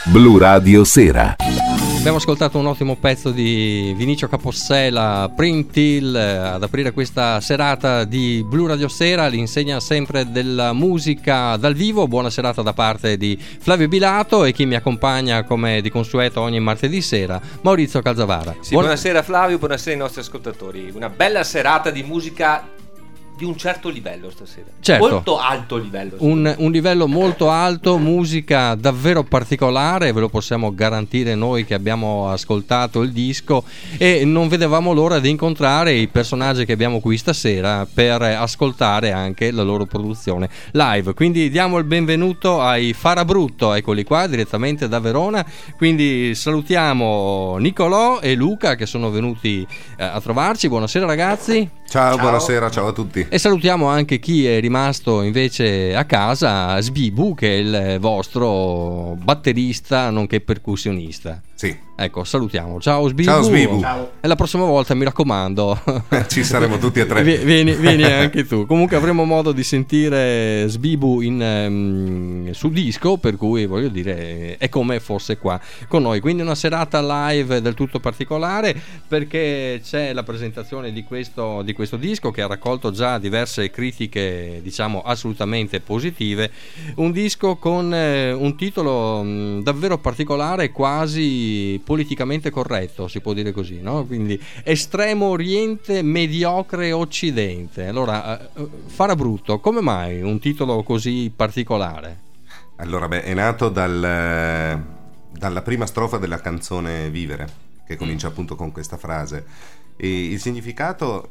Blu Radio Sera. Abbiamo ascoltato un ottimo pezzo di Vinicio Capossela, Print Hill, ad aprire questa serata di Blu Radio Sera, l'insegna sempre della musica dal vivo. Buona serata da parte di Flavio Bilato e chi mi accompagna come di consueto ogni martedì sera, Maurizio Calzavara. Sì, buonasera Flavio, buonasera ai nostri ascoltatori. Una bella serata di musica di un certo livello stasera, certo. Molto alto livello, un livello molto alto, musica davvero particolare, ve lo possiamo garantire noi che abbiamo ascoltato il disco e non vedevamo l'ora di incontrare i personaggi che abbiamo qui stasera per ascoltare anche la loro produzione live. Quindi diamo il benvenuto ai Farabrutto, eccoli qua direttamente da Verona. Quindi salutiamo Nicolò e Luca che sono venuti a trovarci. Buonasera ragazzi. Ciao, buonasera, ciao a tutti. E salutiamo anche chi è rimasto invece a casa, Sbibu, che è il vostro batterista nonché percussionista. Sì. Ecco, salutiamo. Ciao Sbibu. Ciao Sbibu. Ciao. E la prossima volta, mi raccomando, ci saremo tutti e tre. Vieni anche tu. Comunque avremo modo di sentire Sbibu sul disco, per cui voglio dire è come fosse qua con noi. Quindi una serata live del tutto particolare, perché c'è la presentazione di questo disco che ha raccolto già diverse critiche, diciamo assolutamente positive. Un disco con un titolo davvero particolare, quasi politicamente corretto, si può dire così, no? Quindi Estremo Oriente, Mediocre Occidente. Allora, Farabrutto, come mai un titolo così particolare? Allora, è nato dalla prima strofa della canzone Vivere, che comincia appunto con questa frase. E il significato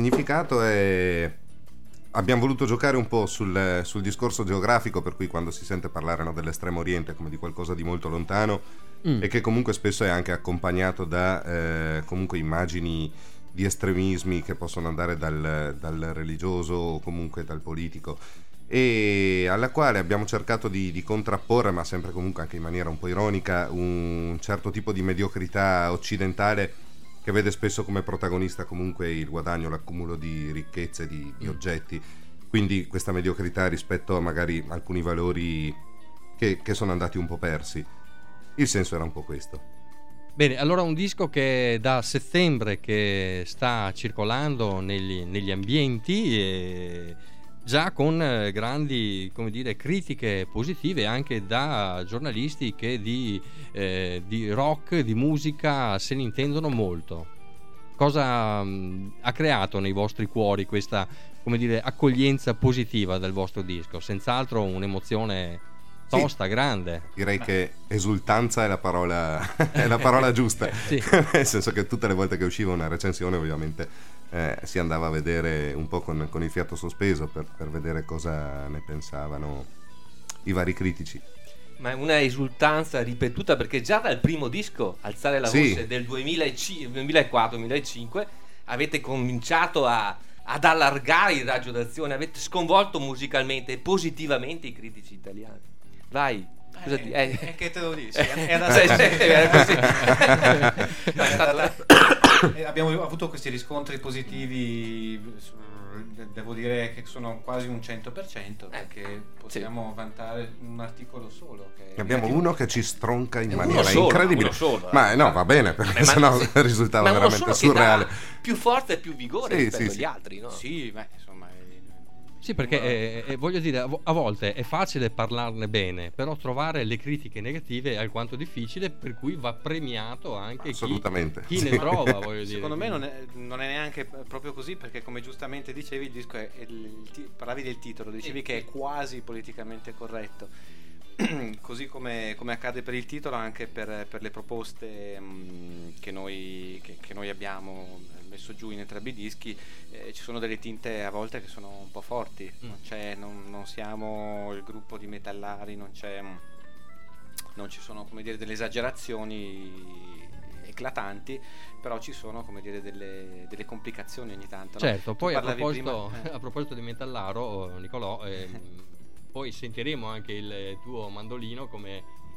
è... Abbiamo voluto giocare un po' sul discorso geografico, per cui quando si sente parlare, no, dell'Estremo Oriente come di qualcosa di molto lontano e che comunque spesso è anche accompagnato da comunque immagini di estremismi che possono andare dal religioso o comunque dal politico, e alla quale abbiamo cercato di contrapporre, ma sempre comunque anche in maniera un po' ironica, un certo tipo di mediocrità occidentale che vede spesso come protagonista comunque il guadagno, l'accumulo di ricchezze, di oggetti. Quindi questa mediocrità rispetto a magari alcuni valori che sono andati un po' persi. Il senso era un po' questo. Bene, allora un disco che da settembre che sta circolando negli ambienti e già con grandi, come dire, critiche positive anche da giornalisti che di rock, di musica se ne intendono molto. Cosa ha creato nei vostri cuori questa, come dire, accoglienza positiva del vostro disco? Senz'altro un'emozione tosta, grande. Direi che esultanza è la parola giusta. Sì. Nel senso che tutte le volte che usciva una recensione ovviamente si andava a vedere un po' con il fiato sospeso per vedere cosa ne pensavano i vari critici. Ma è una esultanza ripetuta, perché già dal primo disco, Alzare la voce, del 2004-2005, avete cominciato ad allargare il raggio d'azione, avete sconvolto musicalmente e positivamente i critici italiani. Vai. Che te lo dici? Abbiamo avuto questi riscontri positivi, devo dire che sono quasi un 100%, perché possiamo vantare un articolo solo che abbiamo uno che ci stronca in maniera solo, incredibile, ma no, va bene, perché sennò risultava veramente surreale. Più forza e più vigore rispetto agli altri, no? Sì, beh, insomma. Sì, perché voglio dire, a volte è facile parlarne bene, però trovare le critiche negative è alquanto difficile, per cui va premiato anche chi ne trova, voglio dire. Secondo me non è neanche proprio così, perché come giustamente dicevi, il disco parlavi del titolo, dicevi che è quasi politicamente corretto. Così come accade per il titolo, anche per le proposte che noi abbiamo messo giù in entrambi i dischi, ci sono delle tinte a volte che sono un po' forti. Non siamo il gruppo di metallari, non ci sono, come dire, delle esagerazioni eclatanti, però ci sono, come dire, delle complicazioni ogni tanto, no? Certo, poi a prima, proposito di metallaro, Nicolò, poi sentiremo anche il tuo mandolino come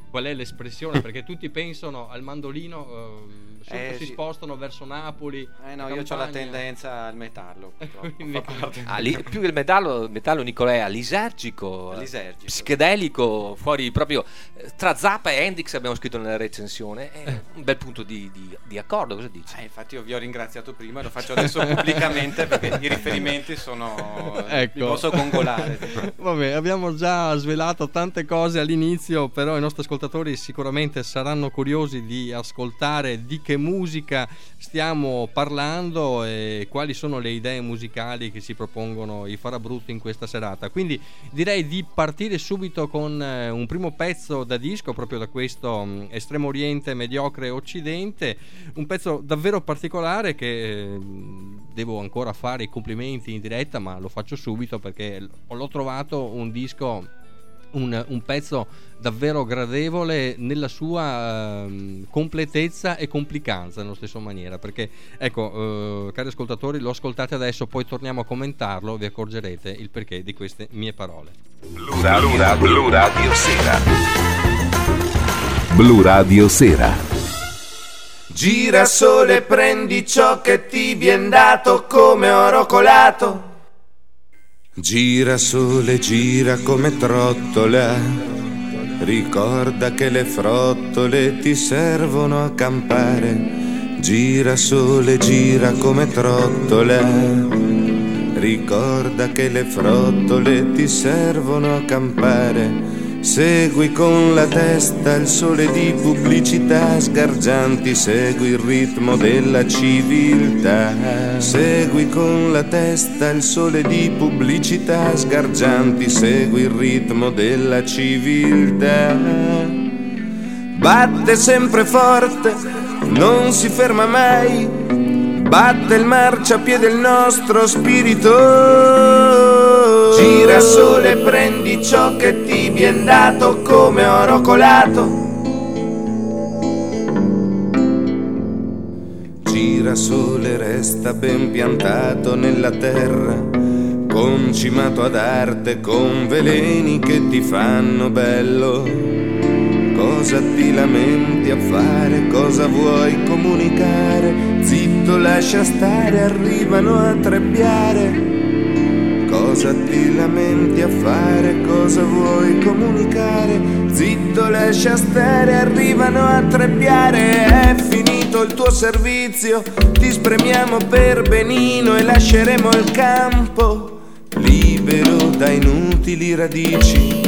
qual è l'espressione, perché tutti pensano al mandolino, si spostano verso Napoli. No, io ho la tendenza al metallo. Quindi... più che il metallo Nicolè, alisergico, psichedelico, fuori proprio tra Zappa e Hendrix, abbiamo scritto nella recensione. È un bel punto di accordo, cosa dici? Infatti io vi ho ringraziato prima, lo faccio adesso pubblicamente perché i riferimenti sono li posso gongolare. Vabbè, abbiamo già svelato tante cose all'inizio, però i nostri ascoltatori sicuramente saranno curiosi di ascoltare di che musica stiamo parlando e quali sono le idee musicali che si propongono i Farabrutto in questa serata. Quindi direi di partire subito con un primo pezzo da disco, proprio da questo Estremo Oriente mediocre occidente, un pezzo davvero particolare che devo ancora fare i complimenti in diretta, ma lo faccio subito perché l'ho trovato un disco, un pezzo davvero gradevole nella sua completezza e complicanza nello stesso maniera, perché ecco, cari ascoltatori, lo ascoltate adesso, poi torniamo a commentarlo, vi accorgerete il perché di queste mie parole. Blu Radio Sera. Blu Radio Sera. Gira sole, prendi ciò che ti vien dato come oro colato. Gira sole, gira come trottola, ricorda che le frottole ti servono a campare. Gira sole, gira come trottola, ricorda che le frottole ti servono a campare. Segui con la testa il sole di pubblicità sgargianti, segui il ritmo della civiltà. Segui con la testa il sole di pubblicità sgargianti, segui il ritmo della civiltà. Batte sempre forte, non si ferma mai, batte il marciapiede il nostro spirito. Gira sole, prendi ciò che ti vien dato come oro colato. Gira sole, resta ben piantato nella terra, concimato ad arte con veleni che ti fanno bello. Cosa ti lamenti a fare, cosa vuoi comunicare? Zitto, lascia stare, arrivano a trebbiare. Cosa ti lamenti a fare, cosa vuoi comunicare? Zitto, lascia stare, arrivano a trebbiare. È finito il tuo servizio, ti spremiamo per benino e lasceremo il campo libero da inutili radici.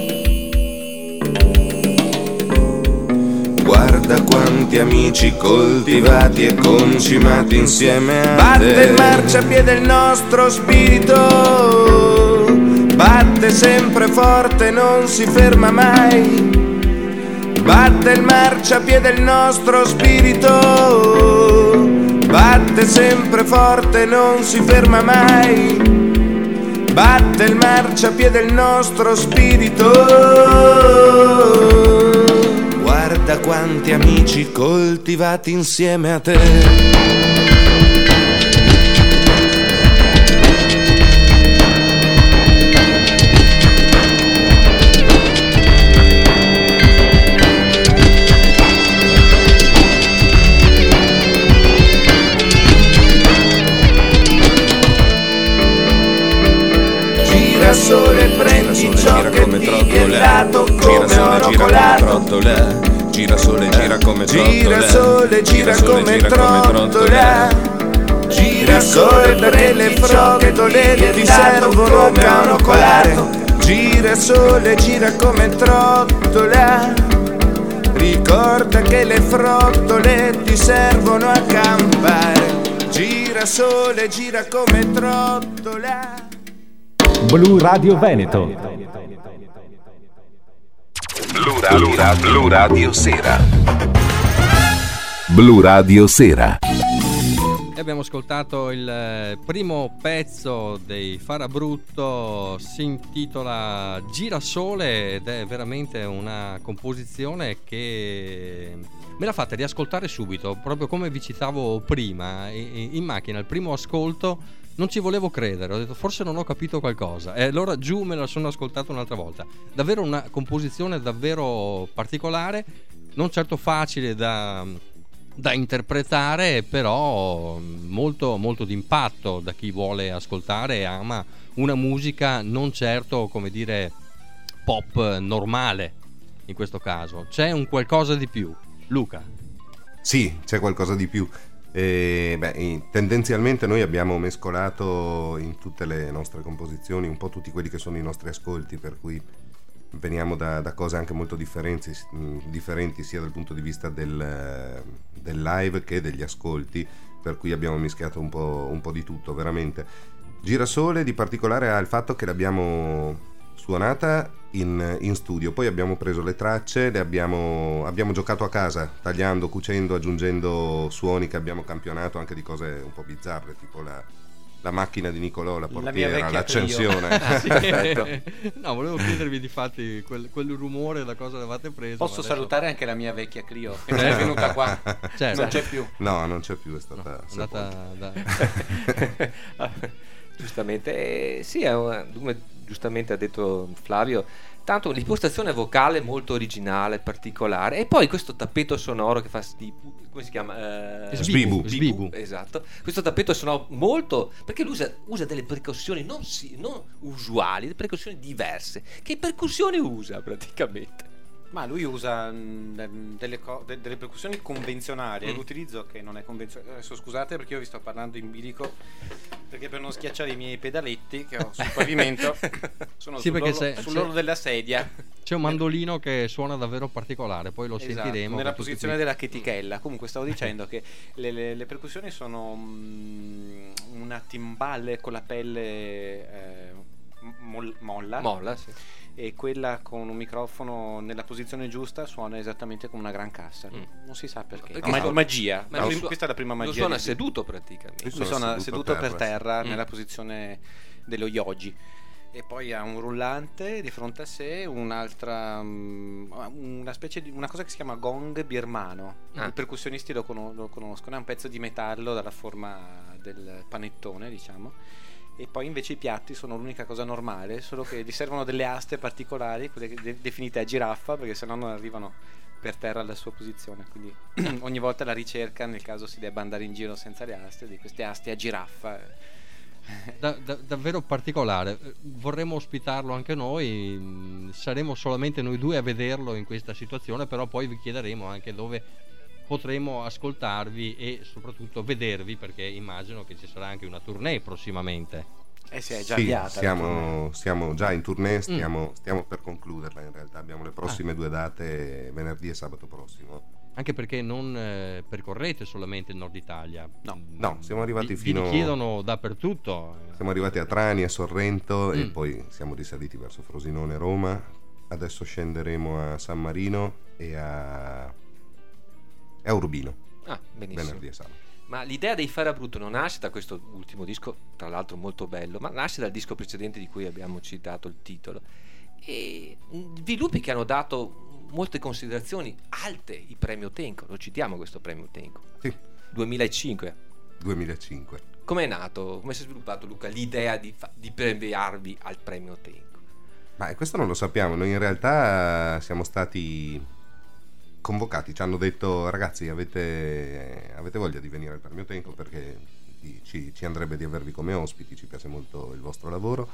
Guarda quanti amici coltivati e concimati insieme a te. Batte il marciapiede il nostro spirito, batte sempre forte, non si ferma mai. Batte il marciapiede il nostro spirito, batte sempre forte, non si ferma mai. Batte il marciapiede il nostro spirito. Guarda quanti amici coltivati insieme a te. Gira sole, prendi ciò che ti è dato come oro colato. Gira sole, gira come trottola. Gira sole, gira come trottola. Gira sole, perché le frottole ti servono come oro colato. Gira sole, gira come trottola, ricorda che le frottole ti servono a campare. Gira sole, gira come trottola. Blu Radio Veneto. Blu Radio Sera. Blu Radio Sera. E abbiamo ascoltato il primo pezzo dei Farabrutto, si intitola Girasole ed è veramente una composizione che me l'ha fatta riascoltare subito, proprio come vi citavo prima in macchina. Il primo ascolto non ci volevo credere, ho detto forse non ho capito qualcosa, e allora giù me la sono ascoltata un'altra volta. Davvero una composizione davvero particolare, non certo facile da interpretare, però molto molto d'impatto da chi vuole ascoltare e ama una musica non certo, come dire, pop normale. In questo caso c'è un qualcosa di più. Luca? Sì, c'è qualcosa di più. Tendenzialmente noi abbiamo mescolato in tutte le nostre composizioni un po' tutti quelli che sono i nostri ascolti, per cui veniamo da cose anche molto differenti sia dal punto di vista del live che degli ascolti, per cui abbiamo mischiato un po' di tutto veramente. Girasole di particolare ha il fatto che l'abbiamo suonata in studio, poi abbiamo preso le tracce, abbiamo giocato a casa, tagliando, cucendo, aggiungendo suoni che abbiamo campionato anche di cose un po' bizzarre, tipo la macchina di Nicolò, la portiera, l'accensione. No, volevo chiedervi di fatti quel rumore da cosa avevate preso. Posso salutare anche la mia vecchia Clio che non è venuta qua. Certo. Non c'è più. No, non c'è più, è stata Giustamente, sì, come giustamente ha detto Flavio, tanto l'impostazione vocale molto originale, particolare, e poi questo tappeto sonoro che fa come si chiama? Sbibu. Esatto, questo tappeto sonoro molto, perché lui usa delle percussioni non usuali, delle percussioni diverse. Che percussioni usa praticamente? Ma lui usa delle percussioni convenzionali, l'utilizzo che non è convenzionale. Adesso scusate perché io vi sto parlando in bilico, perché per non schiacciare i miei pedaletti che ho sul pavimento sono sull'orlo della sedia. C'è un mandolino che suona davvero particolare, poi lo sentiremo nella posizione della chetichella. Comunque stavo dicendo che le percussioni sono una timbale con la pelle molla, sì. E quella con un microfono nella posizione giusta suona esattamente come una gran cassa. Non si sa perché. Magia. Questa è la prima magia. Lo suona seduto praticamente. Lui suona seduto per terra nella posizione dello yogi. E poi ha un rullante di fronte a sé, un'altra una specie di una cosa che si chiama gong birmano. I percussionisti lo conoscono, è un pezzo di metallo dalla forma del panettone, diciamo. E poi invece i piatti sono l'unica cosa normale, solo che gli servono delle aste particolari, quelle definite a giraffa, perché sennò non arrivano per terra alla sua posizione. Quindi ogni volta la ricerca, nel caso si debba andare in giro senza le aste, di queste aste a giraffa. Davvero particolare. Vorremmo ospitarlo anche noi, saremo solamente noi due a vederlo in questa situazione, però poi vi chiederemo anche dove potremo ascoltarvi e soprattutto vedervi, perché immagino che ci sarà anche una tournée prossimamente. Si è già avviata. Siamo già in tournée, stiamo per concluderla in realtà. Abbiamo le prossime 2 date, venerdì e sabato prossimo. Anche perché non percorrete solamente il nord Italia. No, siamo arrivati vi chiedono dappertutto. Siamo arrivati a Trani, a Sorrento e poi siamo risaliti verso Frosinone, Roma. Adesso scenderemo a San Marino e a Urbino. Benissimo. Venerdì e sabato. Ma l'idea dei Fare a Brutto non nasce da questo ultimo disco, tra l'altro molto bello, ma nasce dal disco precedente di cui abbiamo citato il titolo, e sviluppi che hanno dato molte considerazioni alte. Il premio Tenco, lo citiamo questo premio Tenco? Sì. 2005. Come è nato, come si è sviluppato, Luca, l'idea di premiarvi al premio Tenco? Ma questo non lo sappiamo, noi in realtà siamo stati convocati, ci hanno detto: ragazzi, avete voglia di venire al premio Tenco, perché ci andrebbe di avervi come ospiti, ci piace molto il vostro lavoro.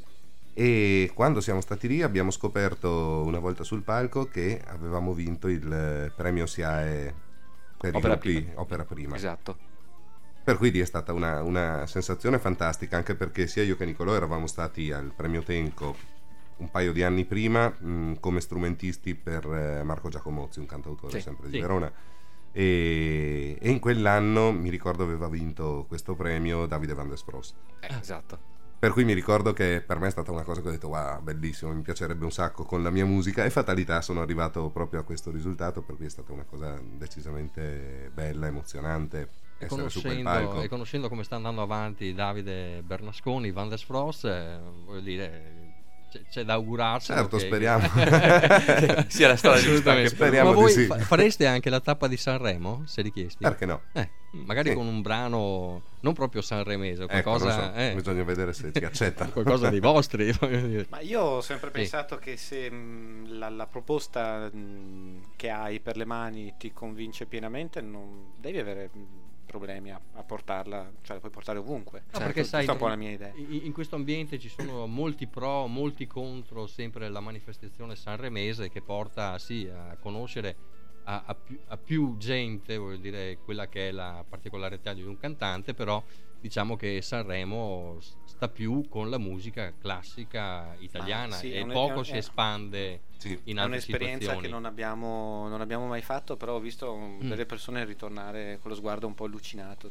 E quando siamo stati lì abbiamo scoperto una volta sul palco che avevamo vinto il premio SIAE per Opera Prima. Esatto. Per cui è stata una sensazione fantastica, anche perché sia io che Nicolò eravamo stati al premio Tenco un paio di anni prima come strumentisti per Marco Giacomozzi, un cantautore sempre di Verona, e in quell'anno mi ricordo aveva vinto questo premio Davide Van der Sprost. Esatto. Per cui mi ricordo che per me è stata una cosa che ho detto: wow, bellissimo, mi piacerebbe un sacco con la mia musica, e fatalità sono arrivato proprio a questo risultato, per cui è stata una cosa decisamente bella, emozionante essere su quel palco. E conoscendo come sta andando avanti Davide Bernasconi, Van der Sprost, voglio dire, c'è da augurarsi. Certo, speriamo. Sia la strada giusta. Assolutamente. Speriamo Ma voi di sì. fareste anche la tappa di Sanremo, se richiesti? Perché no? Magari Sì. con un brano non proprio sanremese, Ecco, qualcosa, non so, bisogna vedere se ci accettano. qualcosa dei vostri. voglio dire. Ma io ho sempre pensato che se la proposta che hai per le mani ti convince pienamente, non devi avere problemi a portarla, cioè la puoi portare ovunque. No, perché sai, questa è un po' la mia idea. in questo ambiente ci sono molti pro, molti contro sempre la manifestazione sanremese, che porta sì a conoscere a più gente, voglio dire, quella che è la particolarità di un cantante, però diciamo che Sanremo sta più con la musica classica italiana sì, e è poco si espande Sì. in È altre un'esperienza situazioni. che non abbiamo mai fatto, però ho visto delle persone ritornare con lo sguardo un po' allucinato.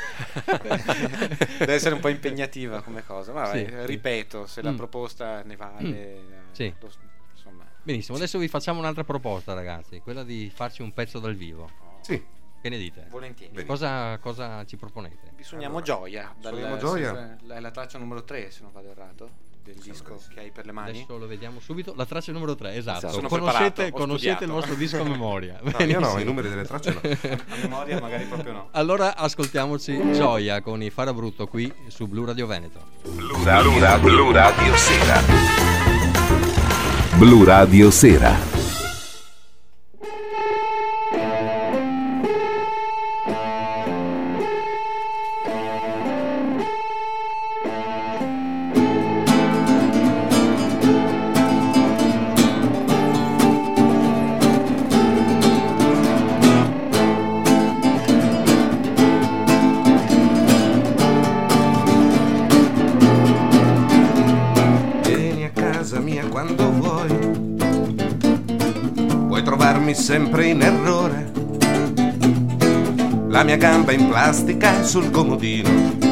Deve essere un po' impegnativa come cosa. Ma Sì, vai, sì. ripeto, se la proposta ne vale, Sì. insomma. Benissimo, adesso vi facciamo un'altra proposta, ragazzi, quella di farci un pezzo dal vivo. Sì. Che ne dite? Volentieri. Bene. Cosa ci proponete? Vi suoniamo Allora, Gioia. suoniamo Gioia. È la traccia numero 3, se non vado errato, del disco che hai per le mani. Adesso lo vediamo subito. La traccia numero 3, esatto. Sono Conoscete preparato, ho conoscete il studiato. vostro disco a memoria. No, io no, Benissimo. i numeri delle tracce no. A memoria magari proprio no. Allora ascoltiamoci Gioia con i Farabrutto qui su Blu Radio Veneto. Blu Radio Sera. Blu Radio Sera. Vieni a casa mia quando vuoi, puoi trovarmi sempre in errore. La mia gamba in plastica è sul comodino,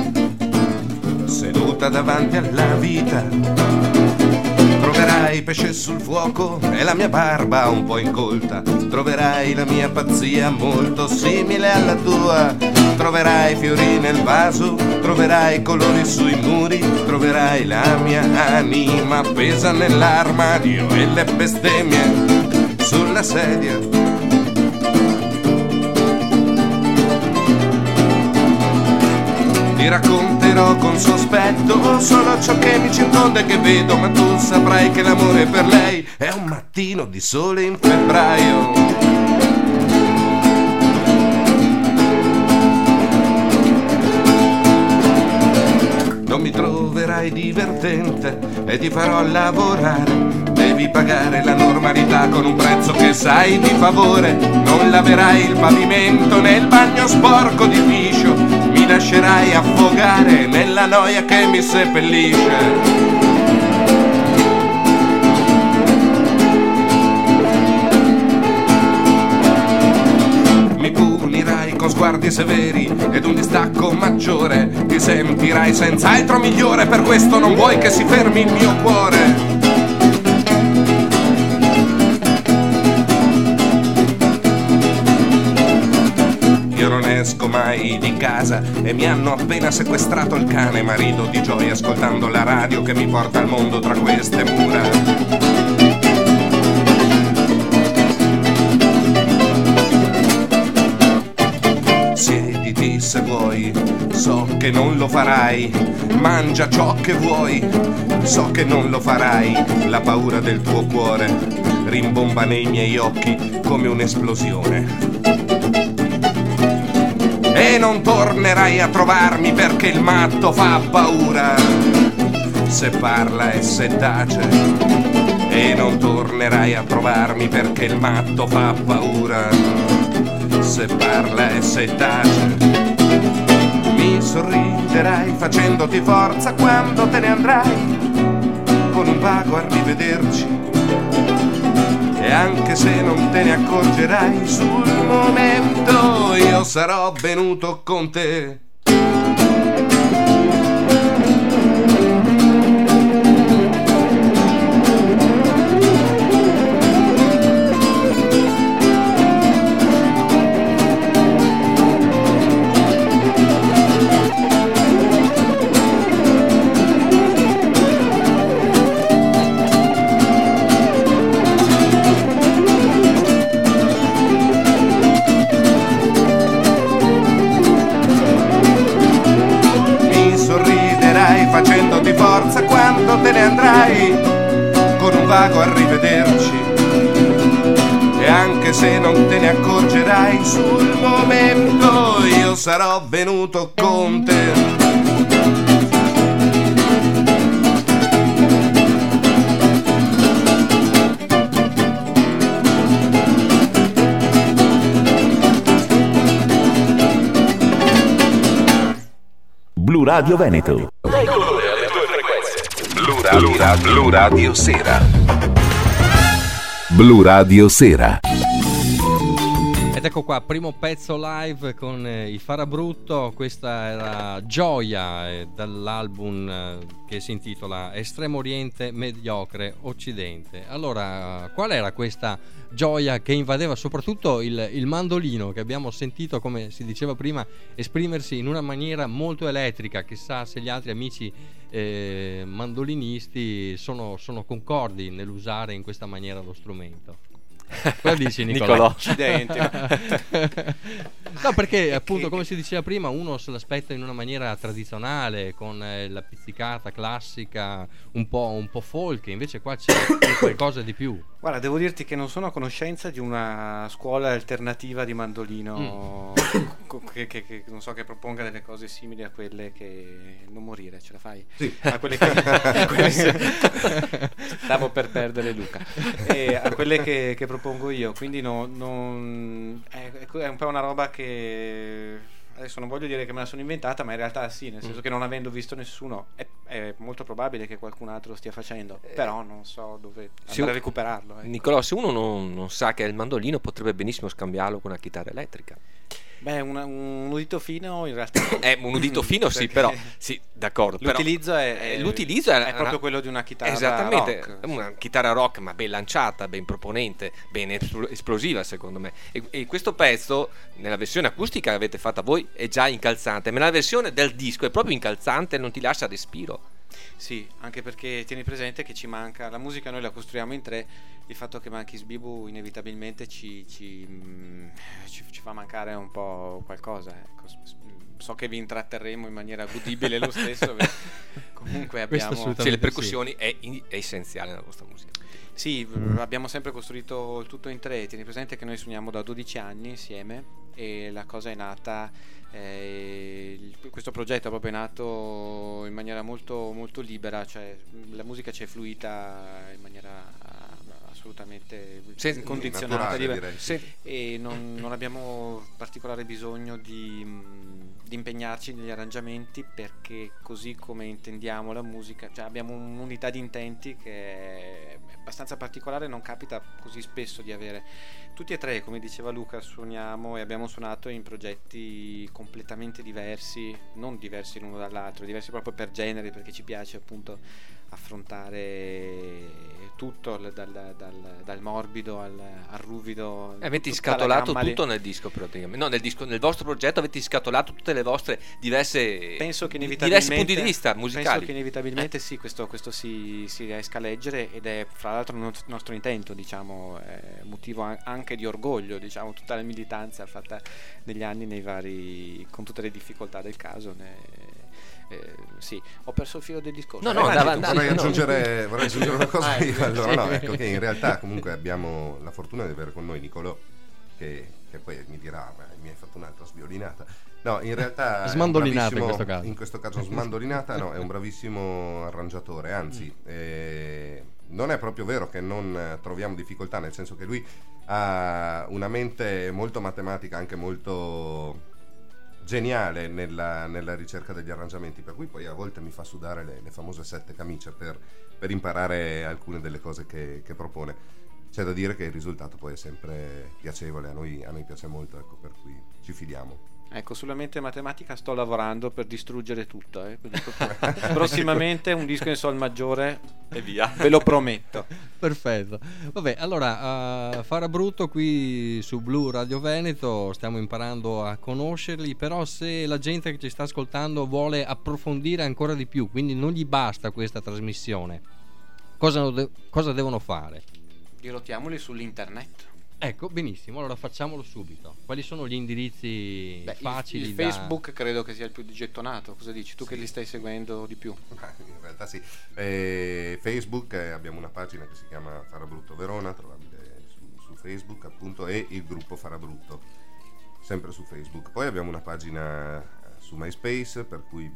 seduta davanti alla vita. Troverai pesce sul fuoco e la mia barba un po' incolta. Troverai la mia pazzia molto simile alla tua. Troverai fiori nel vaso, troverai colori sui muri. Troverai la mia anima appesa nell'armadio e le bestemmie sulla sedia. Ti racconterò con sospetto solo ciò che mi circonda e che vedo, ma tu saprai che l'amore per lei è un mattino di sole in febbraio. Non mi troverai divertente e ti farò lavorare. Devi pagare la normalità con un prezzo che sai di favore. Non laverai il pavimento nel bagno sporco di liscio. Mi lascerai affogare nella noia che mi seppellisce. Mi punirai con sguardi severi ed un distacco maggiore. Ti sentirai senz'altro migliore, per questo non vuoi che si fermi il mio cuore. Io non esco mai di casa e mi hanno appena sequestrato il cane, ma rido di gioia ascoltando la radio che mi porta al mondo tra queste mura. Siediti se vuoi, so che non lo farai. Mangia ciò che vuoi, so che non lo farai. La paura del tuo cuore rimbomba nei miei occhi come un'esplosione. E non tornerai a trovarmi perché il matto fa paura se parla e se tace. E non tornerai a trovarmi perché il matto fa paura se parla e se tace. Mi sorriderai facendoti forza quando te ne andrai, con un vago arrivederci. E anche se non te ne accorgerai sul momento, io sarò venuto con te. vago arrivederci, e anche se non te ne accorgerai sul momento, io sarò venuto con te. Blu Radio Veneto. Blu Radio Sera. Blu Radio Sera. Ed ecco qua, primo pezzo live con i Farabrutto. Questa era Gioia dall'album che si intitola Estremo Oriente, Mediocre Occidente. Allora, qual era questa gioia che invadeva soprattutto il mandolino, che abbiamo sentito, come si diceva prima, esprimersi in una maniera molto elettrica? Chissà se gli altri amici mandolinisti sono concordi nell'usare in questa maniera lo strumento. Cosa dici, Nicolò? Accidenti. No, perché appunto, come si diceva prima, uno se l'aspetta in una maniera tradizionale, con la pizzicata classica, un po' folk, invece qua c'è qualcosa di più. Guarda, devo dirti che non sono a conoscenza di una scuola alternativa di mandolino che non so, che proponga delle cose simili a quelle che... Non morire, ce la fai? Sì. A quelle che... Stavo per perdere Luca. A quelle che propongo io, quindi è un po' una roba che adesso non voglio dire che me la sono inventata, ma in realtà sì, nel senso che non avendo visto nessuno è molto probabile che qualcun altro stia facendo, però non so dove andare a recuperarlo. Nicolò, se uno non sa che è il mandolino, potrebbe benissimo scambiarlo con una chitarra elettrica. Beh, un udito fino in realtà un udito fino sì, però sì, d'accordo. L'utilizzo è proprio quello di una chitarra esattamente, rock. Una chitarra rock, ma ben lanciata, ben proponente, ben esplosiva secondo me. E questo pezzo, nella versione acustica che avete fatta voi, è già incalzante, ma nella versione del disco è proprio incalzante, non ti lascia respiro. Sì, anche perché tieni presente che ci manca la musica, noi la costruiamo in tre, il fatto che manchi Sbibu inevitabilmente ci fa mancare un po' qualcosa, ecco. So che vi intratterremo in maniera godibile lo stesso, comunque abbiamo le percussioni è essenziale nella vostra musica. Sì, abbiamo sempre costruito il tutto in tre. Tieni presente che noi suoniamo da 12 anni insieme e la cosa è nata, questo progetto è proprio nato in maniera molto, molto libera, cioè la musica ci è fluita in maniera assolutamente incondizionata, direi. E non abbiamo particolare bisogno di impegnarci negli arrangiamenti, perché così come intendiamo la musica, cioè abbiamo un'unità di intenti che è abbastanza particolare, non capita così spesso di avere. Tutti e tre, come diceva Luca, suoniamo e abbiamo suonato in progetti completamente diversi, non diversi l'uno dall'altro, diversi proprio per genere, perché ci piace appunto affrontare tutto dal morbido al ruvido. Avete scatolato tutto nel disco praticamente. No, nel vostro progetto avete scatolato tutte le vostre diversi punti di vista musicali. Penso che inevitabilmente sì, questo si riesca a leggere, ed è fra l'altro il nostro intento, diciamo, è motivo anche di orgoglio, diciamo, tutta la militanza fatta negli anni con tutte le difficoltà del caso. Sì, ho perso il filo del discorso. Vorrei aggiungere una cosa. Allora, ecco che in realtà comunque abbiamo la fortuna di avere con noi Nicolò, che poi mi dirà: mi hai fatto un'altra sviolinata. No, in realtà smandolinata in questo caso smandolinata, no, è un bravissimo arrangiatore, anzi non è proprio vero che non troviamo difficoltà, nel senso che lui ha una mente molto matematica, anche molto geniale nella ricerca degli arrangiamenti, per cui poi a volte mi fa sudare le famose 7 camicie per imparare alcune delle cose che propone. C'è da dire che il risultato poi è sempre piacevole, a noi piace molto, ecco, per cui ci fidiamo. Ecco, sulla mente matematica sto lavorando per distruggere tutto, prossimamente un disco in sol maggiore e via, ve lo prometto. Perfetto. Vabbè, allora Farabrutto qui su Blu Radio Veneto, stiamo imparando a conoscerli, però se la gente che ci sta ascoltando vuole approfondire ancora di più, quindi non gli basta questa trasmissione, cosa devono fare? Dirottiamoli sull'internet. Ecco, benissimo, allora facciamolo subito. Quali sono gli indirizzi facili il Facebook credo che sia il più gettonato. Cosa dici tu, che li stai seguendo di più? In realtà sì. Facebook, abbiamo una pagina che si chiama Farabrutto Verona, trovabile su Facebook appunto, e il gruppo Farabrutto, sempre su Facebook. Poi abbiamo una pagina su MySpace, per cui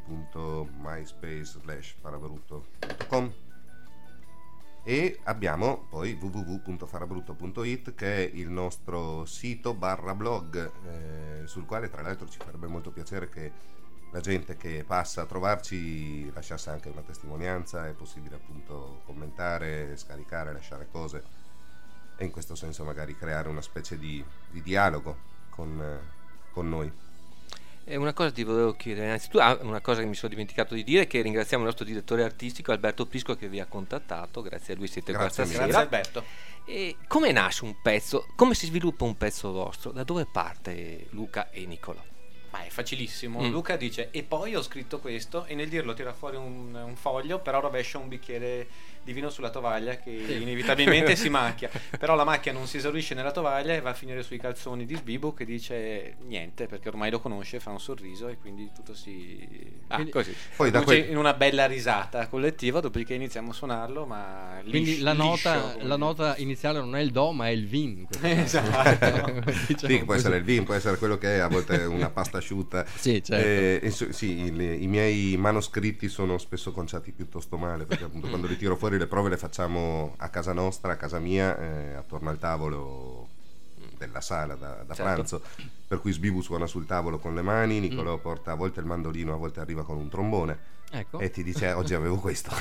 www.myspace/farabrutto.com, e abbiamo poi www.farabrutto.it, che è il nostro sito /blog, sul quale tra l'altro ci farebbe molto piacere che la gente che passa a trovarci lasciasse anche una testimonianza. È possibile appunto commentare, scaricare, lasciare cose, e in questo senso magari creare una specie di dialogo con noi. Una cosa ti volevo chiedere, innanzitutto una cosa che mi sono dimenticato di dire, che ringraziamo il nostro direttore artistico Alberto Prisco, che vi ha contattato, grazie a lui siete qua stasera. Grazie Alberto. E come nasce un pezzo, come si sviluppa un pezzo vostro, da dove parte Luca e Nicolò? Ma è facilissimo. Luca dice: e poi ho scritto questo, e nel dirlo tira fuori un foglio, però rovescia un bicchiere di vino sulla tovaglia che inevitabilmente si macchia, però la macchia non si esaurisce nella tovaglia e va a finire sui calzoni di Sbibu, che dice niente perché ormai lo conosce, fa un sorriso e quindi tutto così. Poi in una bella risata collettiva, dopodiché iniziamo a suonarlo, ma quindi la nota iniziale non è il do ma è il vin. Esatto. Sì, può essere il vin, può essere quello che è a volte una pasta asciutta. Sì, certo. I miei manoscritti sono spesso conciati piuttosto male, perché appunto quando li tiro fuori le prove le facciamo a casa nostra, a casa mia, attorno al tavolo della sala da pranzo, per cui Sbibu suona sul tavolo con le mani, Nicolò porta a volte il mandolino, a volte arriva con un trombone, ecco, e ti dice oggi avevo questo.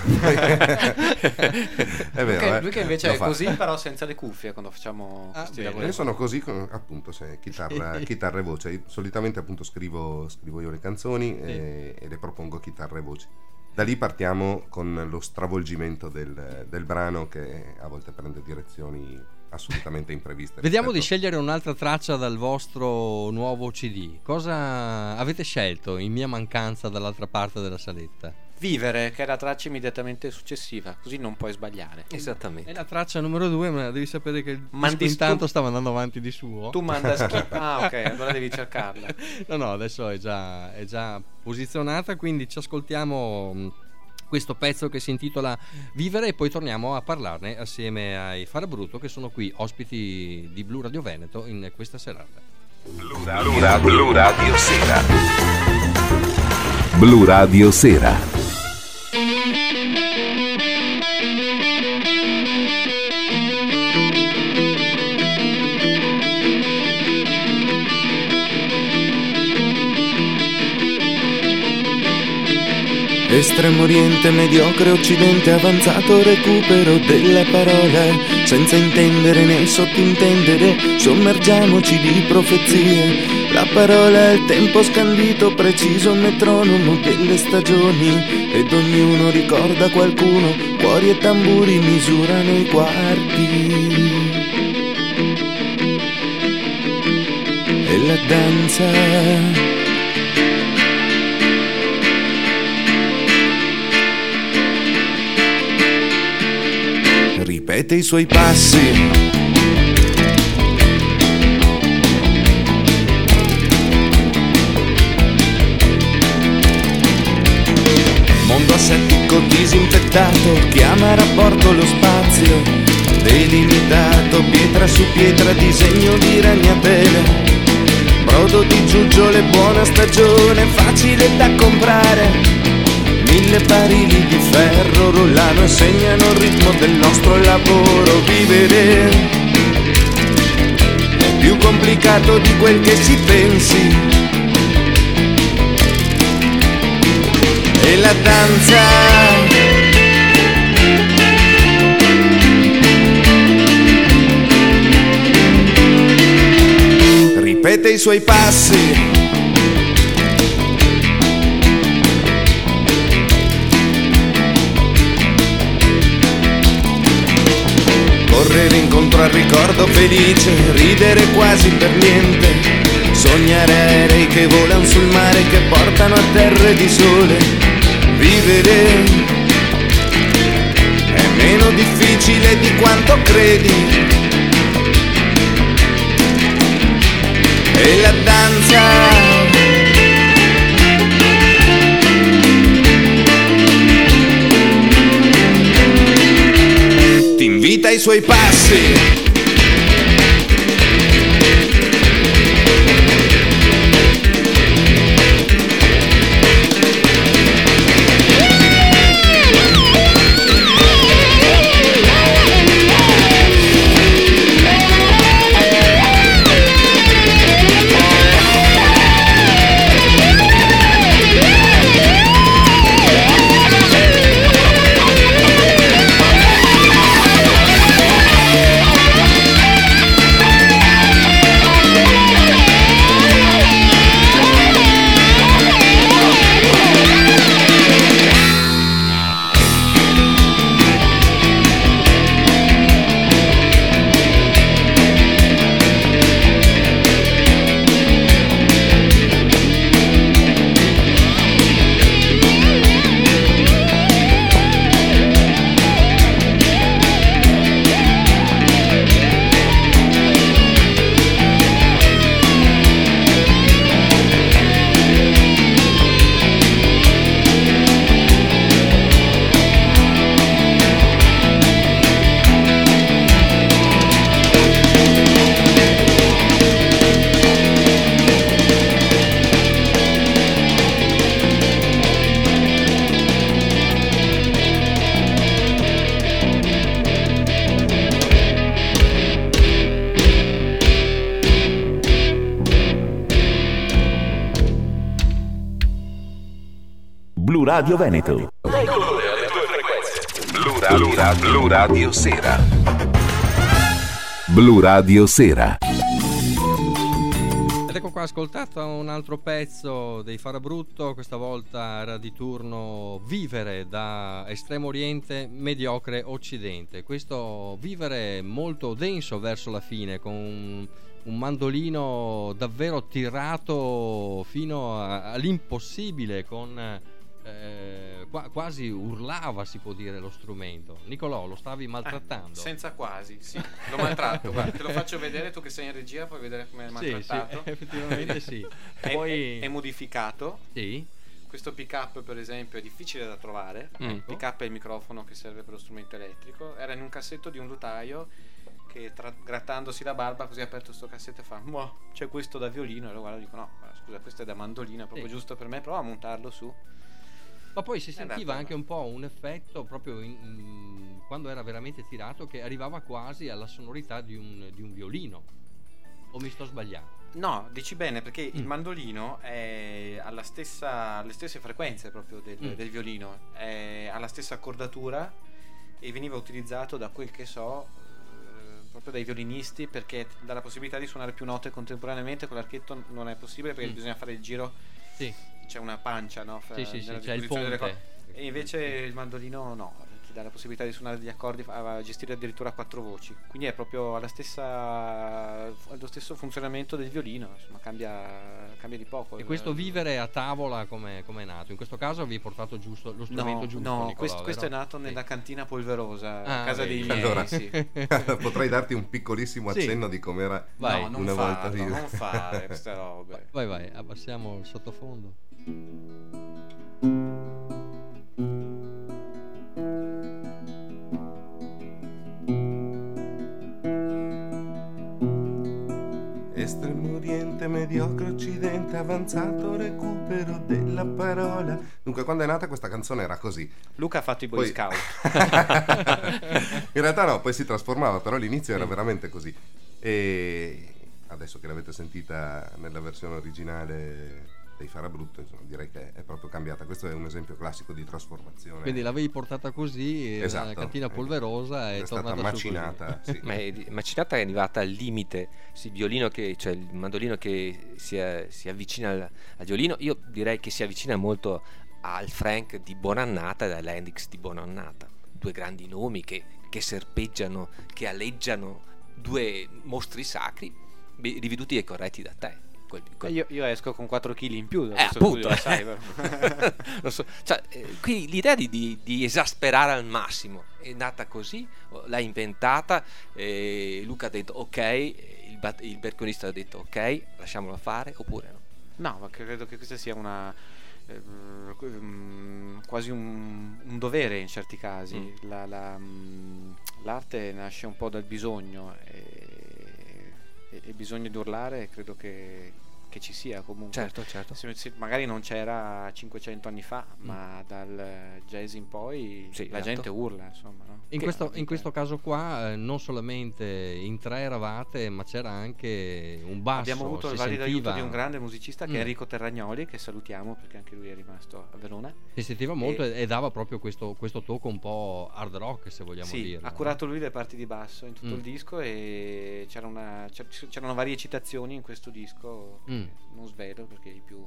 È vero, lui che invece è così, però senza le cuffie quando facciamo questi lavori. Io sono così appunto, chitarra e voce. Solitamente appunto scrivo io le canzoni e le propongo chitarra e voce. Da lì partiamo con lo stravolgimento del brano, che a volte prende direzioni assolutamente impreviste. Vediamo di scegliere un'altra traccia dal vostro nuovo CD. Cosa avete scelto in mia mancanza dall'altra parte della saletta? Vivere, che è la traccia immediatamente successiva, così non puoi sbagliare. Esattamente. È la traccia numero 2, ma devi sapere che il disco intanto stava andando avanti di suo. Tu manda skip. Ah, ok, allora devi cercarla. No, adesso è già posizionata, quindi ci ascoltiamo questo pezzo che si intitola Vivere e poi torniamo a parlarne assieme ai Farabrutto, che sono qui ospiti di Blu Radio Veneto in questa serata. Blu Radio Sera. Blu Radio Sera. Estremo Oriente, mediocre Occidente, avanzato recupero della parola, senza intendere né sottintendere, sommergiamoci di profezie. La parola è il tempo scandito, preciso metronomo delle stagioni, ed ognuno ricorda qualcuno, cuori e tamburi misurano i quarti. E la danza ripete i suoi passi, mondo asettico disinfettato, chiama a rapporto lo spazio, delimitato pietra su pietra, disegno di ragnatele, brodo di giuggiole, buona stagione, facile da comprare. 1000 barili di ferro rullano e segnano il ritmo del nostro lavoro. Vivere è più complicato di quel che si pensi. E la danza ripete i suoi passi. Correre incontro al ricordo felice, ridere quasi per niente, sognare aerei che volano sul mare, che portano a terre di sole. Vivere è meno difficile di quanto credi, e la danza. Ti invita ai suoi passi. Blu Radio Veneto. Blu Radio Sera. Blu Radio Sera. Ed ecco qua, ascoltato un altro pezzo dei Farabrutto, questa volta era di turno Vivere, da Estremo Oriente, Mediocre Occidente. Questo Vivere molto denso verso la fine, con un mandolino davvero tirato fino all'impossibile, con quasi urlava, si può dire, lo strumento. Nicolò, lo stavi maltrattando? Senza quasi, sì, l'ho maltratto. Guarda, te lo faccio vedere, tu che sei in regia puoi vedere come è maltrattato. Sì, effettivamente sì. È modificato. Sì. Questo pick up, per esempio, è difficile da trovare. Il pick up è il microfono che serve per lo strumento elettrico. Era in un cassetto di un lutaio che, grattandosi la barba, così ha aperto sto cassetto e fa: c'è questo da violino. E lo guardo e dico: no, scusa, questo è da mandolina, è proprio giusto per me, prova a montarlo su. Ma poi si sentiva anche un po' un effetto proprio quando era veramente tirato, che arrivava quasi alla sonorità di un violino. O mi sto sbagliando? No, dici bene, perché il mandolino è alle stesse frequenze proprio del violino, ha la stessa accordatura e veniva utilizzato, da quel che so, proprio dai violinisti, perché dà la possibilità di suonare più note contemporaneamente. Con l'archetto non è possibile, perché bisogna fare il giro. Sì. C'è una pancia, no? Sì, c'è il ponte. E invece il mandolino no, ti dà la possibilità di suonare degli accordi, a gestire addirittura 4 voci. Quindi è proprio allo stesso funzionamento del violino, insomma, cambia di poco. E questo Vivere a tavola come è nato? In questo caso vi portato giusto lo strumento giusto? No, Nicolò, questo è nato nella cantina polverosa, a casa dei miei. Allora, sì. Potrei darti un piccolissimo accenno di com'era una volta. Non fare queste robe. Vai, abbassiamo il sottofondo. Estremo Oriente, mediocre Occidente, avanzato recupero della parola. Dunque, quando è nata questa canzone era così. Luca ha fatto i Boy Scout. In realtà no, poi si trasformava, però l'inizio era veramente così. E adesso che l'avete sentita nella versione originale dei Farabrutto, insomma, direi che è proprio cambiata. Questo è un esempio classico di trasformazione. Quindi l'avevi portata così, esatto, nella cantina polverosa, è stata tornata macinata. Sì. Ma è macinata, è arrivata al limite. Il violino cioè il mandolino che si avvicina al violino, io direi che si avvicina molto al Frank di Buonannata e all'Hendrix di Buonannata, due grandi nomi che serpeggiano, che aleggiano, due mostri sacri riveduti e corretti da te. Io esco con 4 kg in più da questo appunto, studio, lo so. Cioè, qui l'idea di esasperare al massimo è nata così, l'ha inventata, Luca ha detto ok, il percussionista ha detto ok, lasciamolo fare oppure no? No, ma credo che questa sia una quasi un dovere in certi casi. L'arte nasce un po' dal bisogno e bisogno di urlare credo che ci sia comunque. Certo. Se magari non c'era 500 anni fa, ma dal jazz in poi Sì, la esatto. gente urla, insomma, no? In questo caso qua non solamente in 3 eravate, ma c'era anche un basso. Abbiamo avuto il si valido sentiva, aiuto di un grande musicista che è Enrico Terragnoli, che salutiamo perché anche lui è rimasto a Verona. si sentiva molto e dava proprio questo tocco un po' hard rock, se vogliamo Sì, dire. ha curato lui le parti di basso in tutto il disco e c'erano varie citazioni in questo disco. Non svelo perché i più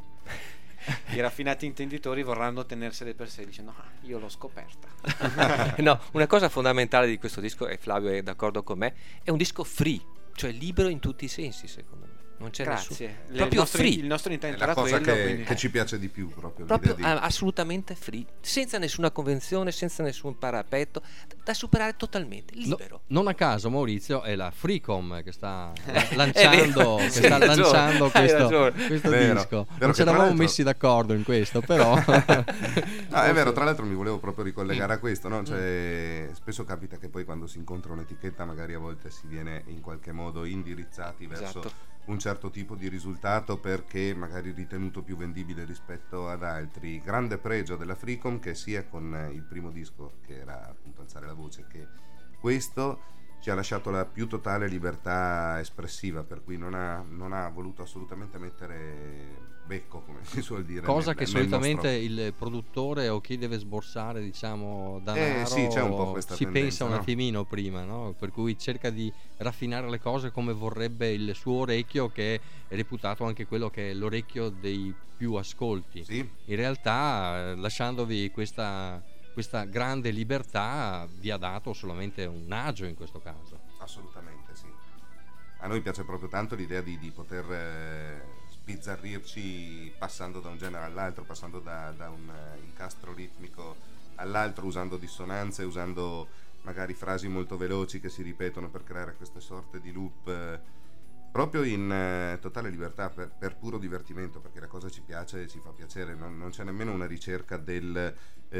i raffinati intenditori vorranno tenersele per sé dicendo io l'ho scoperta. No, una cosa fondamentale di questo disco, e Flavio è d'accordo con me, è un disco free, cioè libero in tutti i sensi, secondo me. Non c'è Grazie. nessun proprio free. Il nostro È intento la era cosa quello, che quindi ci piace di più, proprio Proprio l'idea di... assolutamente free, senza nessuna convenzione, senza nessun parapetto, da superare totalmente, libero. Non a caso Maurizio è la Freecom che sta È lanciando, vero, che sì, sta hai ragione, lanciando hai ragione. questo Vero, disco. vero Non che ci eravamo tra l'altro- messi d'accordo in questo, però È vero, tra l'altro mi volevo proprio ricollegare a questo, no? Cioè, spesso capita che poi quando si incontra un'etichetta magari a volte si viene in qualche modo indirizzati verso Esatto. un certo tipo di risultato perché magari ritenuto più vendibile rispetto ad altri. Grande pregio della Freecom che sia con il primo disco, che era appunto Alzare la voce, che questo ci ha lasciato la più totale libertà espressiva, per cui non ha voluto assolutamente mettere becco, come si suol dire, cosa che nel solitamente nostro... il produttore o chi deve sborsare, diciamo, danaro, sì, c'è un po' questa si tendenza, pensa un no? attimino prima, no? Per cui cerca di raffinare le cose come vorrebbe il suo orecchio, che è reputato anche quello che è l'orecchio dei più ascolti. Sì. In realtà, lasciandovi questa grande libertà, vi ha dato solamente un agio in questo caso. Assolutamente sì. A noi piace proprio tanto l'idea di poter sbizzarrirci passando da un genere all'altro, passando da un incastro ritmico all'altro, usando dissonanze, usando magari frasi molto veloci che si ripetono per creare queste sorte di loop, proprio in totale libertà, per puro divertimento, perché la cosa ci piace e ci fa piacere, non c'è nemmeno una ricerca del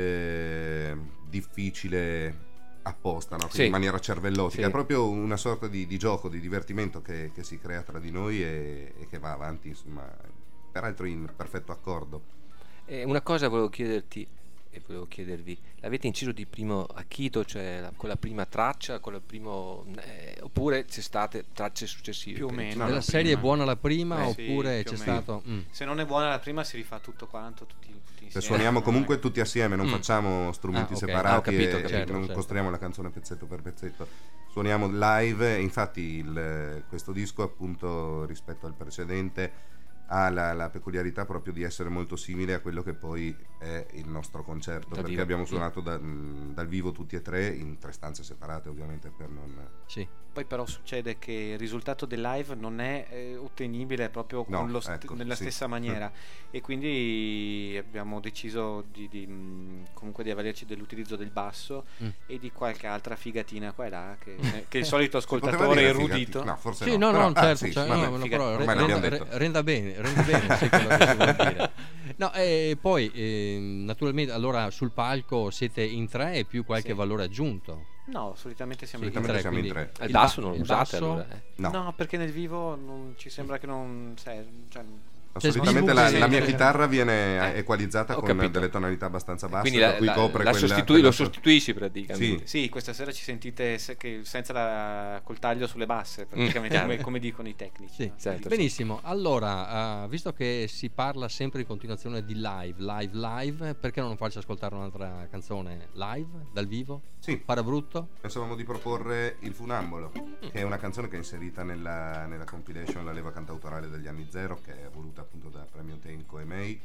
difficile apposta, no? Sì. In maniera cervellotica, Sì. è proprio una sorta di gioco, di divertimento che si crea tra di noi e che va avanti, insomma, peraltro in perfetto accordo. Una cosa volevo chiederti e volevo chiedervi, l'avete inciso di primo acchito, cioè con la prima traccia, con il primo oppure c'è state tracce successive? Più o per meno. esempio? Della la serie è prima. buona la prima, Sì, oppure più c'è o meno. stato Se non è buona la prima si rifà tutto quanto, tutti insieme. Se suoniamo comunque tutti assieme, non facciamo strumenti Ah, ok. separati Ah, ho capito, e certo, non certo. costruiamo la canzone pezzetto per pezzetto, suoniamo live. Infatti questo disco, appunto, rispetto al precedente ha la peculiarità proprio di essere molto simile a quello che poi è il nostro concerto, Dal perché vivo. abbiamo suonato dal vivo tutti e tre in 3 stanze separate, ovviamente, per non... sì. Poi però succede che il risultato del live non è ottenibile proprio con No, ecco, nella sì. stessa maniera e quindi abbiamo deciso comunque di avvalerci dell'utilizzo del basso e di qualche altra figatina qua e là che il solito Si poteva ascoltatore dire erudito figati? No, forse Sì, no. no, Però- certo, sì, cioè, vabbè, no, figa- però ormai l'abbiamo detto. renda bene sì, quello che si vuol dire. No, e poi naturalmente allora sul palco siete in 3 e più qualche Sì. valore aggiunto. No, solitamente siamo Sì, in in Solitamente tre. siamo in quindi 3. Il basso non lo il usate basso? allora? No, No, perché nel vivo ci sembra che non Cioè, solitamente sbibu- la mia sì. chitarra viene equalizzata Ho con capito. delle tonalità abbastanza basse, Quindi per cui copre lo quella... sostituisci praticamente. Sì, questa sera ci sentite senza col taglio sulle basse, praticamente come dicono i tecnici. Sì, no? certo. benissimo. Allora, visto che si parla sempre in continuazione di live, perché non farci ascoltare un'altra canzone live, dal vivo? Sì. Parabrutto? Pensavamo di proporre Il Funambolo, che è una canzone che è inserita nella compilation La leva cantautorale degli anni zero, che è voluta appunto da Premio Tenco e May,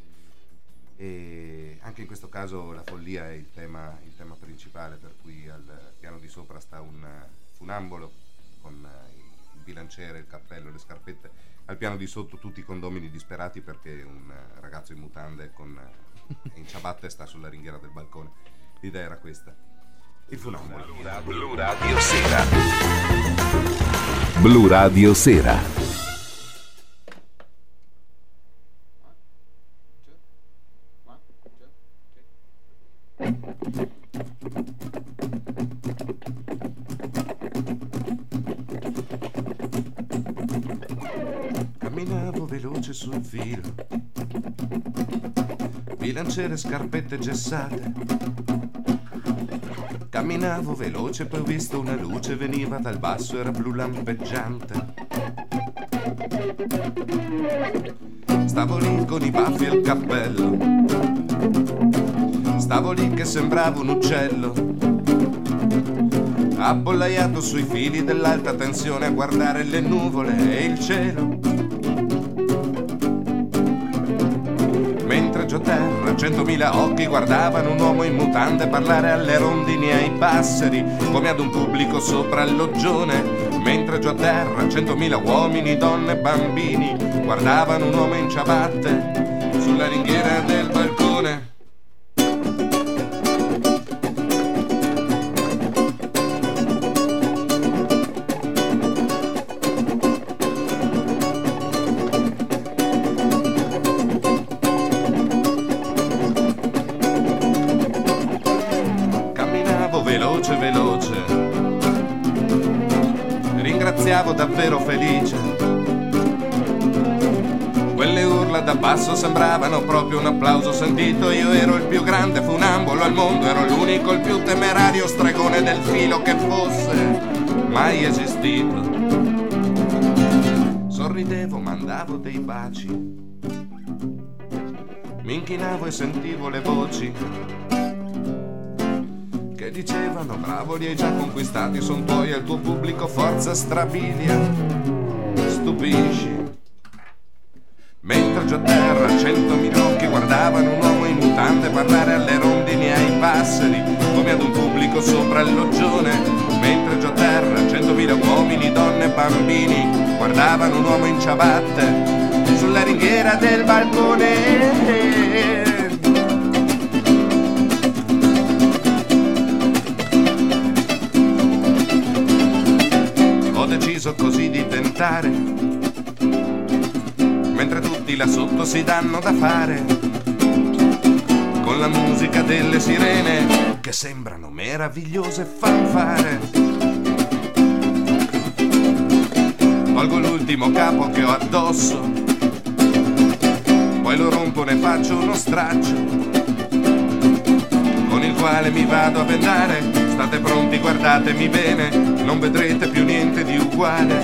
e anche in questo caso la follia è il tema principale, per cui al piano di sopra sta un funambolo con il bilanciere, il cappello, le scarpette, al piano di sotto tutti i condomini disperati perché un ragazzo in mutande in ciabatte sta sulla ringhiera del balcone. L'idea era questa. Il funambolo. Blu Radio Sera. Blu Radio Sera. Camminavo veloce sul filo, bilanciere, scarpette gessate. Camminavo veloce, poi ho visto una luce, veniva dal basso, era blu lampeggiante. Stavo lì con i baffi e il cappello, stavo lì che sembrava un uccello, appollaiato sui fili dell'alta tensione a guardare le nuvole e il cielo. Mentre giù a terra 100.000 occhi guardavano un uomo in mutande parlare alle rondini e ai passeri come ad un pubblico sopra il loggione. Mentre giù a terra 100.000 uomini, donne e bambini guardavano un uomo in ciabatte sulla ringhiera del balcone. Veloce, ringraziavo davvero felice. Quelle urla da basso sembravano proprio un applauso sentito. Io ero il più grande funambolo al mondo, ero l'unico, il più temerario stregone del filo che fosse mai esistito. Sorridevo, mandavo dei baci, mi inchinavo e sentivo le voci che dicevano bravo, li hai già conquistati, son tuoi, al tuo pubblico forza strabilia, stupisci. Mentre giù a terra 100.000 occhi guardavano un uomo in mutande parlare alle rondini e ai passeri come ad un pubblico sopra il loggione. Mentre giù a terra 100.000 uomini, donne e bambini guardavano un uomo in ciabatte sulla ringhiera del balcone. Ho deciso così di tentare, mentre tutti là sotto si danno da fare, con la musica delle sirene che sembrano meravigliose fanfare. Tolgo l'ultimo capo che ho addosso, poi lo rompo, ne faccio uno straccio con il quale mi vado a vendare. State pronti, guardatemi bene, non vedrete più niente di uguale.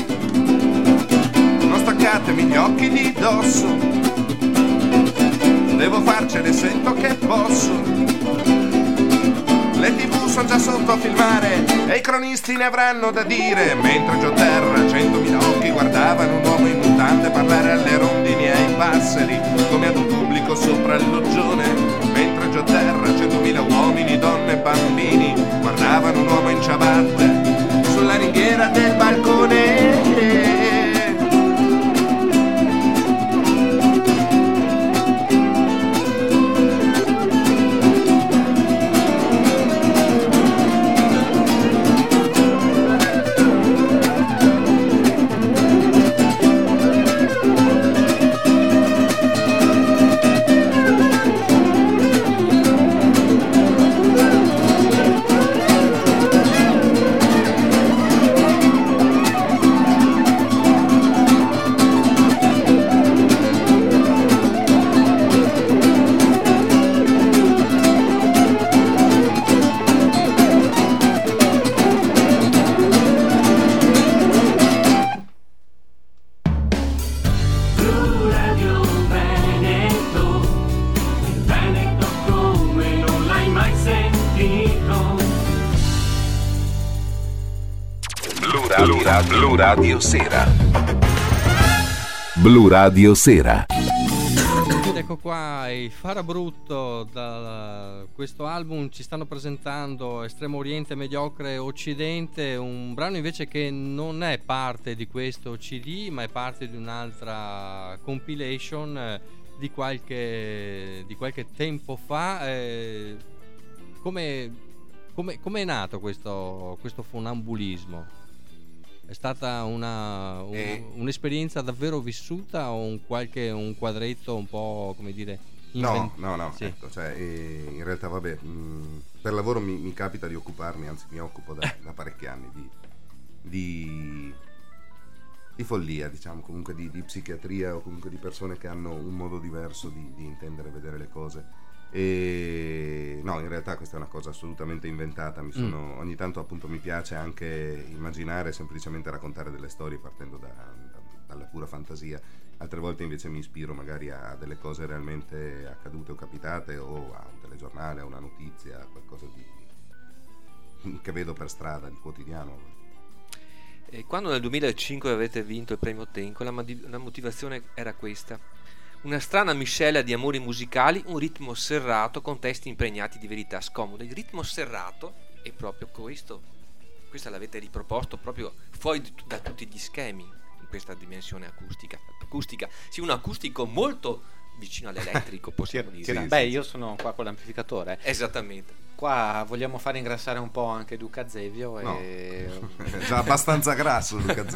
Non staccatemi gli occhi di dosso, devo farcene, sento che posso. Le TV sono già sotto a filmare e i cronisti ne avranno da dire. Mentre giù a terra 100.000 occhi guardavano un uomo in mutande parlare alle rondini e ai passeri come ad un pubblico sopra il loggione. Mentre giù a terra 100.000 uomini, donne e bambini guardavano un uomo in ciabatte sulla ringhiera del balcone. Blu Radio Sera. Blu Radio Sera. Ed ecco qua i Farabrutto. Da questo album ci stanno presentando Estremo Oriente, Mediocre Occidente, un brano invece che non è parte di questo CD ma è parte di un'altra compilation di qualche tempo fa. Come Come è nato questo funambulismo? È stata un'esperienza davvero vissuta o un quadretto un po', come dire, No, sì. ecco, cioè, in realtà vabbè, per lavoro mi capita di occuparmi, anzi mi occupo da parecchi anni di follia, diciamo, comunque di psichiatria, o comunque di persone che hanno un modo diverso di intendere e vedere le cose. E no, in realtà questa è una cosa assolutamente inventata. Ogni tanto appunto mi piace anche immaginare, semplicemente raccontare delle storie partendo dalla pura fantasia. Altre volte invece mi ispiro magari a delle cose realmente accadute o capitate, o a un telegiornale, a una notizia, a qualcosa che vedo per strada, di quotidiano. E quando nel 2005 avete vinto il premio Tenco, la motivazione era questa: una strana miscela di amori musicali, un ritmo serrato con testi impregnati di verità scomode. Il ritmo serrato è proprio questo l'avete riproposto proprio fuori da tutti gli schemi, in questa dimensione acustica. Sì, un acustico molto vicino all'elettrico, possiamo dire. Beh, io sono qua con l'amplificatore. Esattamente. Qua vogliamo fare ingrassare un po' anche Luca Zevio. No, è già abbastanza grasso Luca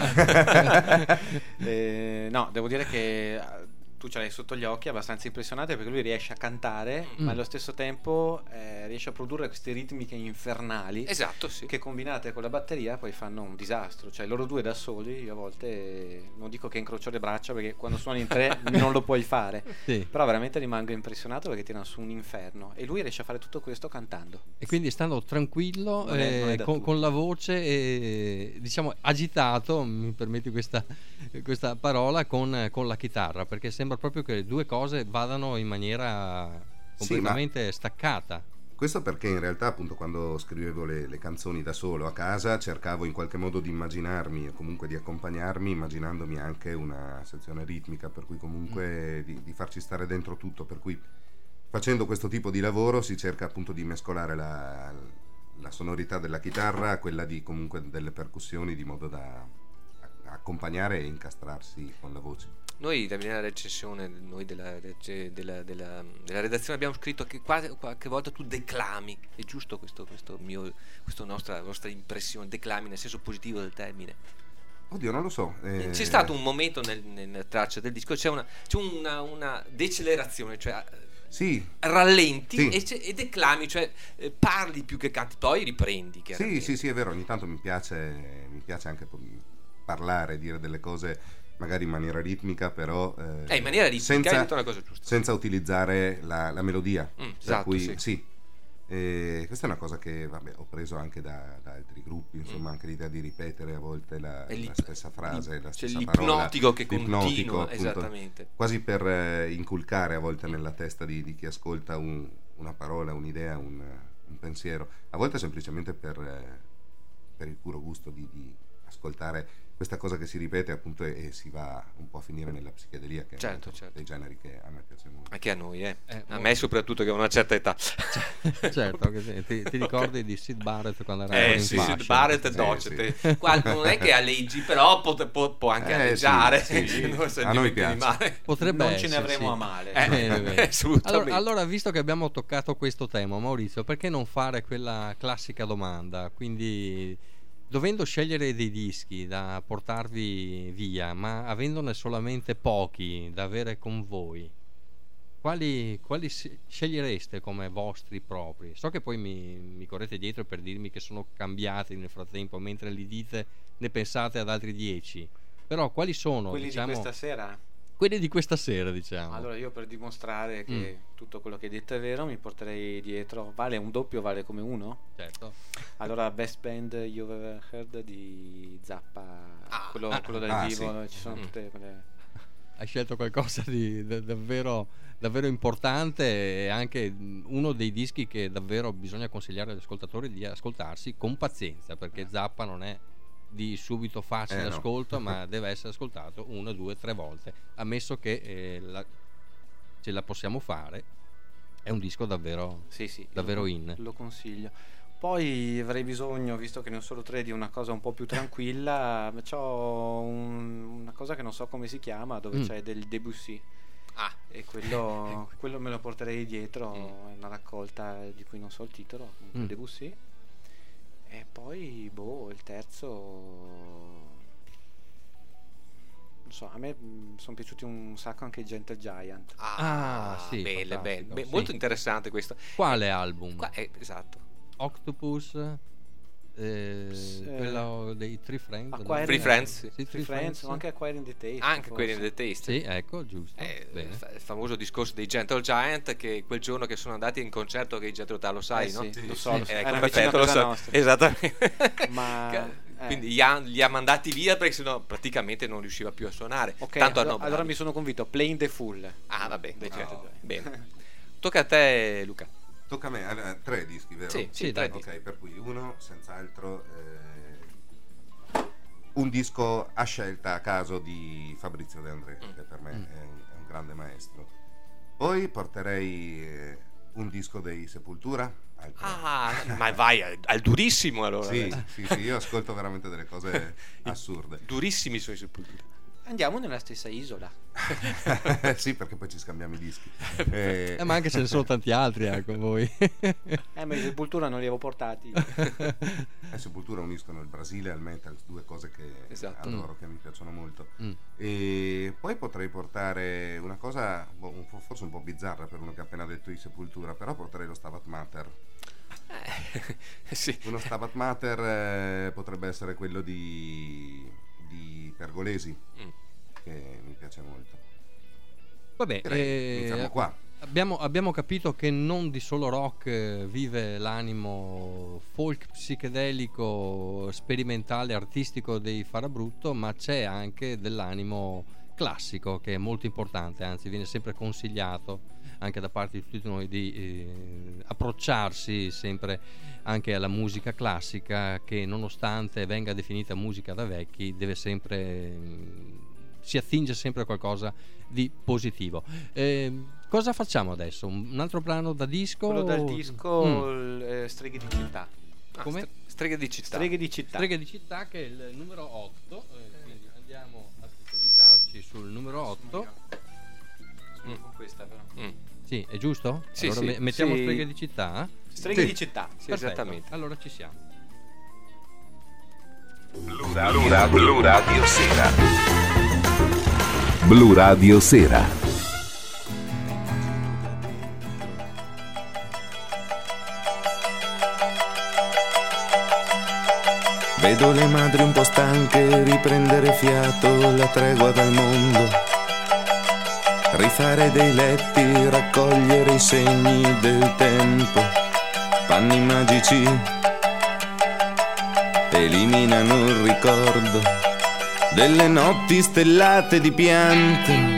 Zevio. No, devo dire che tu ce l'hai sotto gli occhi, è abbastanza impressionante, perché lui riesce a cantare, ma allo stesso tempo riesce a produrre queste ritmiche infernali. Esatto, sì. Che combinate con la batteria poi fanno un disastro. Cioè loro due da soli, io a volte non dico che incrocio le braccia, perché quando suoni in tre non lo puoi fare, Sì. però veramente rimango impressionato, perché tirano su un inferno, e lui riesce a fare tutto questo cantando. E quindi stando tranquillo, Non è da tutti. con la voce, diciamo, agitato, mi permetti questa parola, con la chitarra, perché sembra proprio che le due cose vadano in maniera completamente staccata. Questo perché in realtà appunto quando scrivevo le canzoni da solo a casa cercavo in qualche modo di immaginarmi o comunque di accompagnarmi, immaginandomi anche una sezione ritmica, per cui comunque di farci stare dentro tutto, per cui facendo questo tipo di lavoro si cerca appunto di mescolare la sonorità della chitarra a quella comunque delle percussioni, di modo da accompagnare e incastrarsi con la voce. Noi nella recensione, della redazione abbiamo scritto che qualche volta tu declami. È giusto questa nostra impressione, declami nel senso positivo del termine? Oddio, non lo so. C'è stato un momento nella traccia del disco, c'è una decelerazione, cioè sì, rallenti sì. E declami, cioè parli più che canti, poi riprendi. Sì, è vero, ogni tanto mi piace anche parlare, dire delle cose magari in maniera ritmica, però in maniera ritmica è tutta una cosa giusta, senza utilizzare la melodia. Esatto, cui, sì. Questa è una cosa che ho preso anche da altri gruppi, insomma, anche l'idea di ripetere a volte la stessa frase, la stessa parola, l'ipnotico che continua, appunto, esattamente, quasi per inculcare a volte nella testa di chi ascolta una parola, un'idea, un pensiero, a volte semplicemente per il puro gusto di ascoltare questa cosa che si ripete, appunto, e si va un po' a finire nella psichedelia, che certo. è dei generi che a me piace molto. Anche a noi, a me soprattutto, che ho una certa età. Certo, che ti ricordi di Syd Barrett quando era in fascia? Syd Barrett e Docet. Sì. Non è che alleggi, però può anche alleggiare. Sì. A noi piace. Potrebbe non essere, ce ne avremo sì. a male. Assolutamente. Allora, visto che abbiamo toccato questo tema, Maurizio, perché non fare quella classica domanda? Quindi, dovendo scegliere dei dischi da portarvi via, ma avendone solamente pochi da avere con voi, quali scegliereste come vostri propri? So che poi mi correte dietro per dirmi che sono cambiati nel frattempo, mentre li dite ne pensate ad altri 10, però quali sono, quelli diciamo, di questa sera? Quelli di questa sera, diciamo. Allora, io, per dimostrare che tutto quello che hai detto è vero, mi porterei dietro. Vale un doppio, vale come uno? Certo. Allora, Best Band You've Ever Heard di Zappa, quello dal vivo, sì. ci sono tutte quelle. Hai scelto qualcosa di davvero importante, e anche uno dei dischi che davvero bisogna consigliare agli ascoltatori di ascoltarsi con pazienza, perché Zappa non è di subito facile ascolto, ma deve essere ascoltato 1, 2, 3 volte, ammesso che ce la possiamo fare. È un disco davvero davvero lo consiglio. Poi avrei bisogno, visto che ne ho solo 3, di una cosa un po' più tranquilla. C'ho una cosa che non so come si chiama, dove c'è del Debussy. E quello me lo porterei dietro, è una raccolta di cui non so il titolo, Debussy. E poi il terzo, non so, a me sono piaciuti un sacco anche i Gentle Giant. Sì, belle, sì. molto interessante questo. Quale album? Esatto. Octopus, quello dei Three Friends. Three Friends, sì, Three Friends, anche Acquiring the Taste. Anche Acquiring the Taste. Sì, ecco, giusto. Il famoso discorso dei Gentle Giant, che quel giorno che sono andati in concerto che i Jethro Tull, lo sai, no? Sì, lo so. Perfetto, lo so. Esattamente. Ma quindi li ha mandati via perché sennò praticamente non riusciva più a suonare. Ok, Tanto allora mi sono convinto. Playing the Fool. Vabbè, bene. Tocca a te, Luca. Tocca a me, 3 dischi, vero? Sì, 3 dischi. Ok, per cui uno, senz'altro, un disco a scelta a caso di Fabrizio De André, che per me è un grande maestro. Poi porterei un disco dei Sepultura. Ma vai al durissimo allora. Sì, io ascolto veramente delle cose assurde. Durissimi sono i Sepultura. Andiamo nella stessa isola. Sì, perché poi ci scambiamo i dischi. Ma anche ce ne sono tanti altri con voi. Ma i Sepultura non li avevo portati. Sepultura uniscono il Brasile al metal, 2 cose che adoro, che mi piacciono molto. E poi potrei portare una cosa forse un po' bizzarra per uno che ha appena detto i Sepultura, però porterei lo Stabat Mater. Sì. Uno Stabat Mater potrebbe essere quello di Pergolesi, che mi piace molto. Vabbè, iniziamo qua. Abbiamo capito che non di solo rock vive l'animo folk psichedelico, sperimentale, artistico dei Farabrutto, ma c'è anche dell'animo classico che è molto importante, anzi viene sempre consigliato anche da parte di tutti noi di approcciarsi sempre anche alla musica classica, che nonostante venga definita musica da vecchi deve sempre si attinge sempre a qualcosa di positivo. Cosa facciamo adesso? Un altro brano da disco? Quello dal disco Streghe di città. Come? Streghe di città. Streghe di città. Streghe di città, che è il numero 8, quindi andiamo a focalizzarci sul numero 8. Con questa però. Sì, è giusto? Sì, allora sì. mettiamo Sì. Streghe di città? Streghe di città. Sì, Perfetto. esattamente. Allora ci siamo. Blu Radio Sera. Blu Radio Sera. Vedo le madri un po' stanche riprendere fiato, la tregua dal mondo. Rifare dei letti, raccogliere i segni del tempo. Panni magici eliminano il ricordo delle notti stellate di pianto.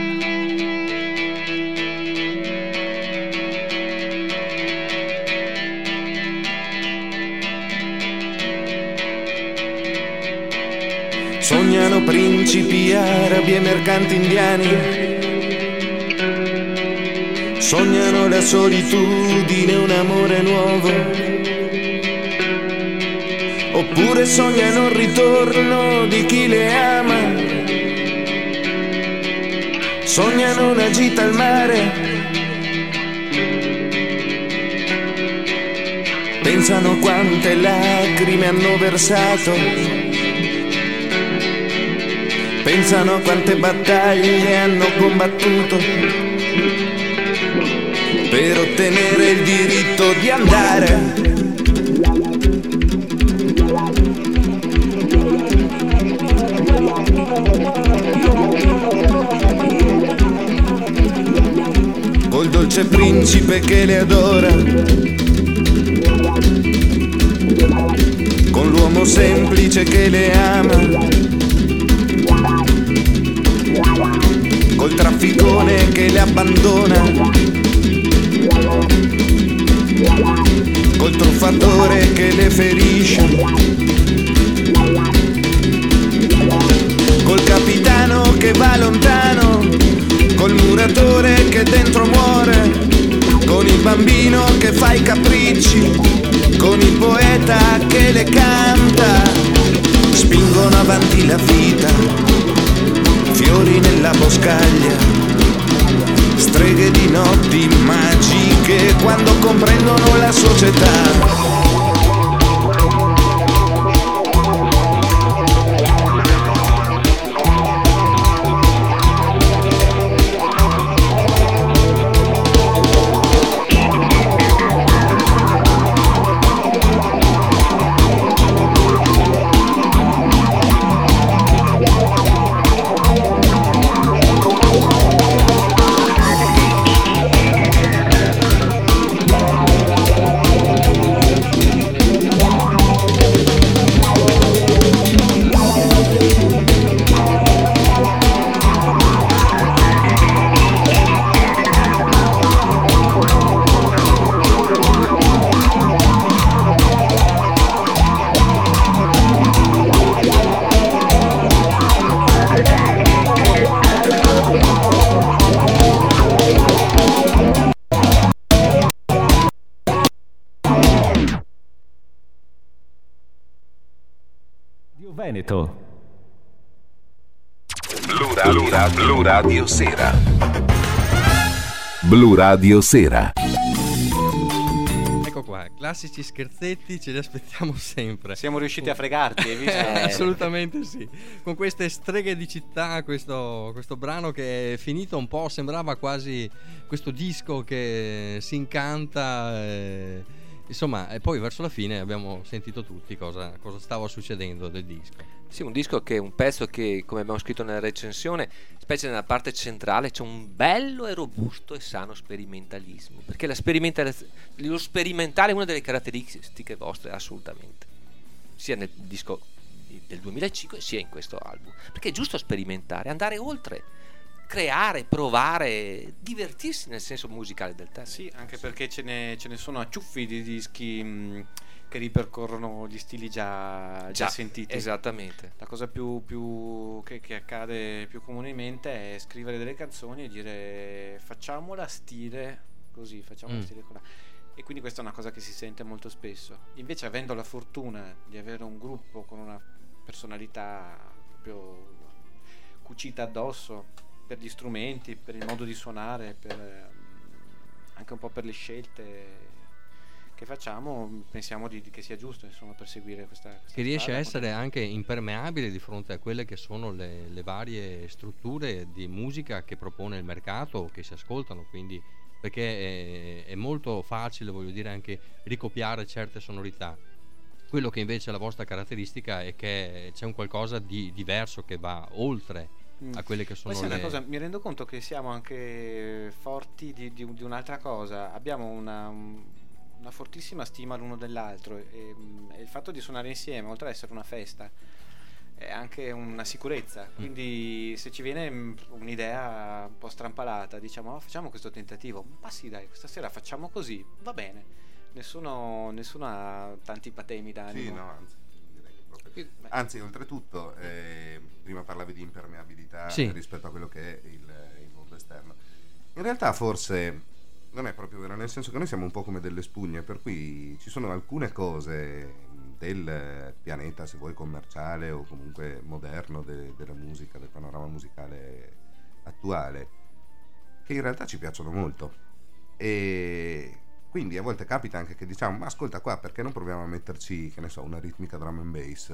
Sognano principi arabi e mercanti indiani. Sognano la solitudine, un amore nuovo. Oppure sognano il ritorno di chi le ama. Sognano una gita al mare. Pensano quante lacrime hanno versato. Pensano quante battaglie hanno combattuto per ottenere il diritto di andare. Col dolce principe che le adora, con l'uomo semplice che le ama, col trafficone che le abbandona, col truffatore che le ferisce, col capitano che va lontano, col muratore che dentro muore, con il bambino che fa i capricci, con il poeta che le canta. Spingono avanti la vita, fiori nella boscaglia, streghe di notti magiche quando comprendono la società. Veneto. Blu Radio Sera. Blu Radio Sera. Ecco qua, classici scherzetti ce li aspettiamo sempre. Siamo riusciti a fregarti, hai visto? Assolutamente sì. Con queste streghe di città, questo brano che è finito un po', sembrava quasi questo disco che si incanta. Insomma, e poi verso la fine abbiamo sentito tutti cosa stava succedendo del disco. Sì, un disco che è un pezzo che, come abbiamo scritto nella recensione, specie nella parte centrale, c'è un bello e robusto e sano sperimentalismo, perché lo sperimentale è una delle caratteristiche vostre, assolutamente, sia nel disco del 2005 sia in questo album, perché è giusto sperimentare, andare oltre, creare, provare, divertirsi nel senso musicale del termine. Sì, anche perché ce ne sono a ciuffi di dischi che ripercorrono gli stili già sentiti. Esattamente. La cosa più che accade più comunemente è scrivere delle canzoni e dire facciamola stile così, facciamola stile colà. E quindi questa è una cosa che si sente molto spesso. Invece, avendo la fortuna di avere un gruppo con una personalità proprio cucita addosso, per gli strumenti, per il modo di suonare, anche un po' per le scelte che facciamo, pensiamo che sia giusto, insomma, perseguire questa che riesce strada, a essere anche impermeabile di fronte a quelle che sono le varie strutture di musica che propone il mercato o che si ascoltano, quindi perché è molto facile, voglio dire, anche ricopiare certe sonorità. Quello che invece è la vostra caratteristica è che c'è un qualcosa di diverso che va oltre a quelle che sono una cosa, mi rendo conto che siamo anche forti di un'altra cosa, abbiamo una fortissima stima l'uno dell'altro e il fatto di suonare insieme, oltre ad essere una festa, è anche una sicurezza, quindi se ci viene un'idea un po' strampalata, diciamo facciamo questo tentativo, ma sì dai, questa sera facciamo così, va bene, nessuno ha tanti patemi d'animo. Sì, no, anzi, oltretutto, prima parlavi di impermeabilità rispetto a quello che è il mondo esterno. In realtà forse non è proprio vero, nel senso che noi siamo un po' come delle spugne, per cui ci sono alcune cose del pianeta, se vuoi commerciale o comunque moderno, della musica, del panorama musicale attuale, che in realtà ci piacciono molto. E quindi a volte capita anche che diciamo, ma ascolta qua, perché non proviamo a metterci, che ne so, una ritmica drum and bass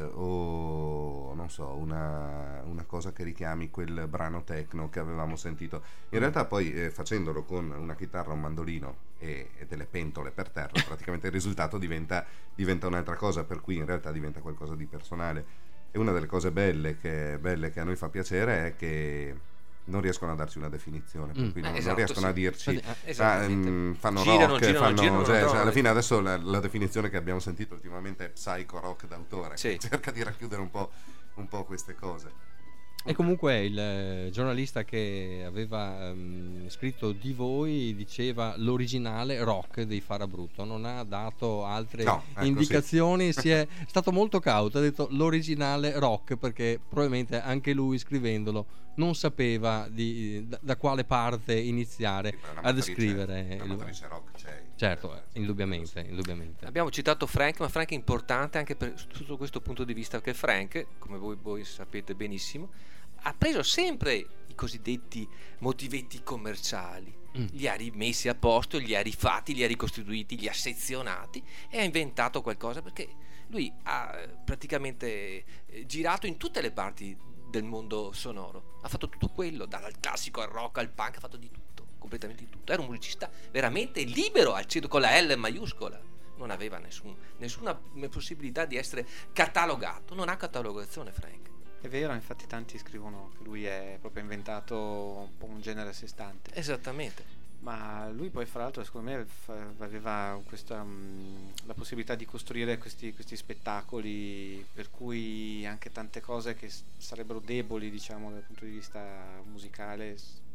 o non so, una cosa che richiami quel brano techno che avevamo sentito. In realtà poi facendolo con una chitarra, un mandolino e delle pentole per terra, praticamente il risultato diventa un'altra cosa, per cui in realtà diventa qualcosa di personale. E una delle cose belle che a noi fa piacere è che non riescono a darci una definizione, per cui non riescono a dirci fanno rock, cioè, alla fine adesso la definizione che abbiamo sentito ultimamente è psycho rock d'autore, che cerca di racchiudere un po' queste cose. E comunque il giornalista che aveva scritto di voi diceva l'originale rock dei Farabrutto, non ha dato altre indicazioni, si è stato molto cauto, ha detto l'originale rock, perché probabilmente anche lui scrivendolo non sapeva da quale parte iniziare a descrivere la matrice rock c'è. Certo, indubbiamente. Abbiamo citato Frank, ma Frank è importante anche sotto questo punto di vista, che Frank, come voi sapete benissimo, ha preso sempre i cosiddetti motivetti commerciali li ha rimessi a posto, li ha rifatti, li ha ricostituiti, li ha sezionati e ha inventato qualcosa, perché lui ha praticamente girato in tutte le parti del mondo sonoro, ha fatto tutto quello, dal classico al rock al punk, ha fatto di tutto, completamente di tutto. Era un musicista veramente libero, con la L maiuscola, non aveva nessuna possibilità di essere catalogato, non ha catalogazione Frank. È vero, infatti tanti scrivono che lui è proprio inventato un po' un genere a sé stante. Esattamente. Ma lui poi fra l'altro secondo me aveva questa la possibilità di costruire questi spettacoli, per cui anche tante cose che sarebbero deboli, diciamo, dal punto di vista musicale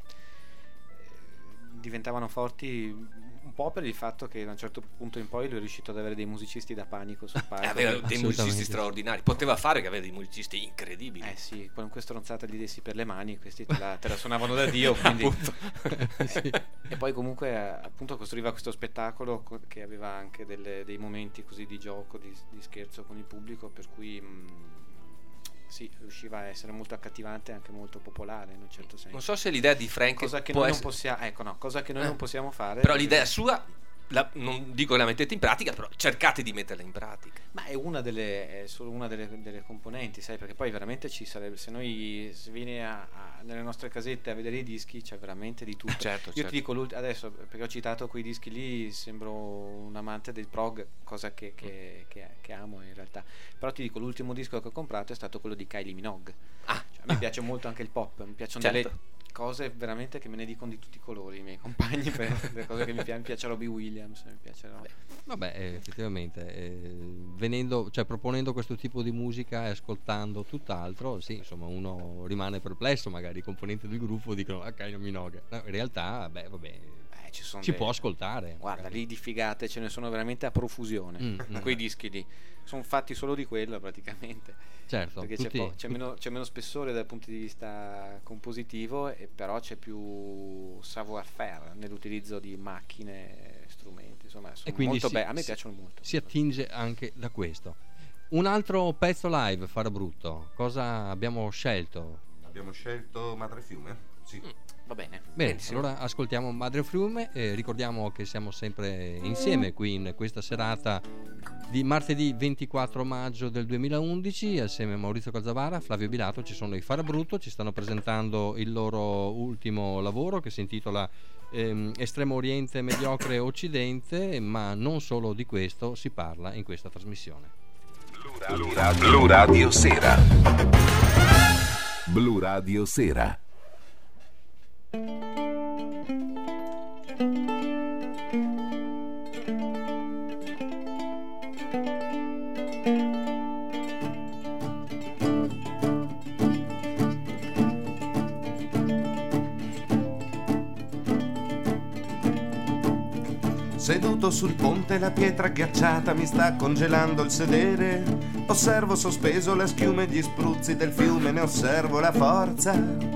diventavano forti, un po' per il fatto che da un certo punto in poi lui è riuscito ad avere dei musicisti da panico sul palco. Aveva dei musicisti straordinari, poteva fare che aveva dei musicisti incredibili. Sì, qualunque stronzata gli dessi per le mani, questi te la suonavano da Dio, quindi Sì. E poi comunque appunto costruiva questo spettacolo che aveva anche dei momenti così di gioco, di scherzo con il pubblico, per cui sì, riusciva a essere molto accattivante e anche molto popolare in un certo senso. Non so se l'idea di Frank cosa che può noi essere... non possiamo, cosa che noi non possiamo fare. Però l'idea sua, non dico che la mettete in pratica, però cercate di metterla in pratica. Ma è solo una delle componenti, sai, perché poi veramente ci sarebbe, se vieni nelle nostre casette a vedere i dischi, c'è veramente di tutto. Certo, Io ti dico adesso, perché ho citato quei dischi lì, sembro un amante del prog, cosa che amo in realtà. Però ti dico, l'ultimo disco che ho comprato è stato quello di Kylie Minogue. Cioè, a me piace molto anche il pop, mi piacciono delle cose veramente che me ne dicono di tutti i colori i miei compagni, per le cose che mi piace Robbie Williams, mi piace effettivamente proponendo questo tipo di musica e ascoltando tutt'altro, sì, insomma, uno rimane perplesso, magari i componenti del gruppo dicono Kylie Minogue, no, in realtà ci può ascoltare. Guarda, lì di figate ce ne sono veramente a profusione. Quei dischi lì sono fatti solo di quello praticamente. Certo, perché c'è meno spessore dal punto di vista compositivo, e però c'è più savoir-faire nell'utilizzo di macchine, strumenti, insomma, sono molto belli, a me piacciono molto. Si attinge anche da questo. Un altro pezzo live, Farabrutto, cosa abbiamo scelto? Abbiamo scelto Madrefiume? Sì. Va bene. Bene, allora ascoltiamo Madrefiume e ricordiamo che siamo sempre insieme qui in questa serata di martedì 24 maggio del 2011, assieme a Maurizio Calzavara, Flavio Bilato. Ci sono i Farabrutto, ci stanno presentando il loro ultimo lavoro che si intitola Estremo Oriente Mediocre Occidente, ma non solo di questo si parla in questa trasmissione. Blu Radio Sera. Blu Radio Sera. Seduto sul ponte la pietra ghiacciata mi sta congelando il sedere. Osservo sospeso la schiuma e gli spruzzi del fiume, ne osservo la forza.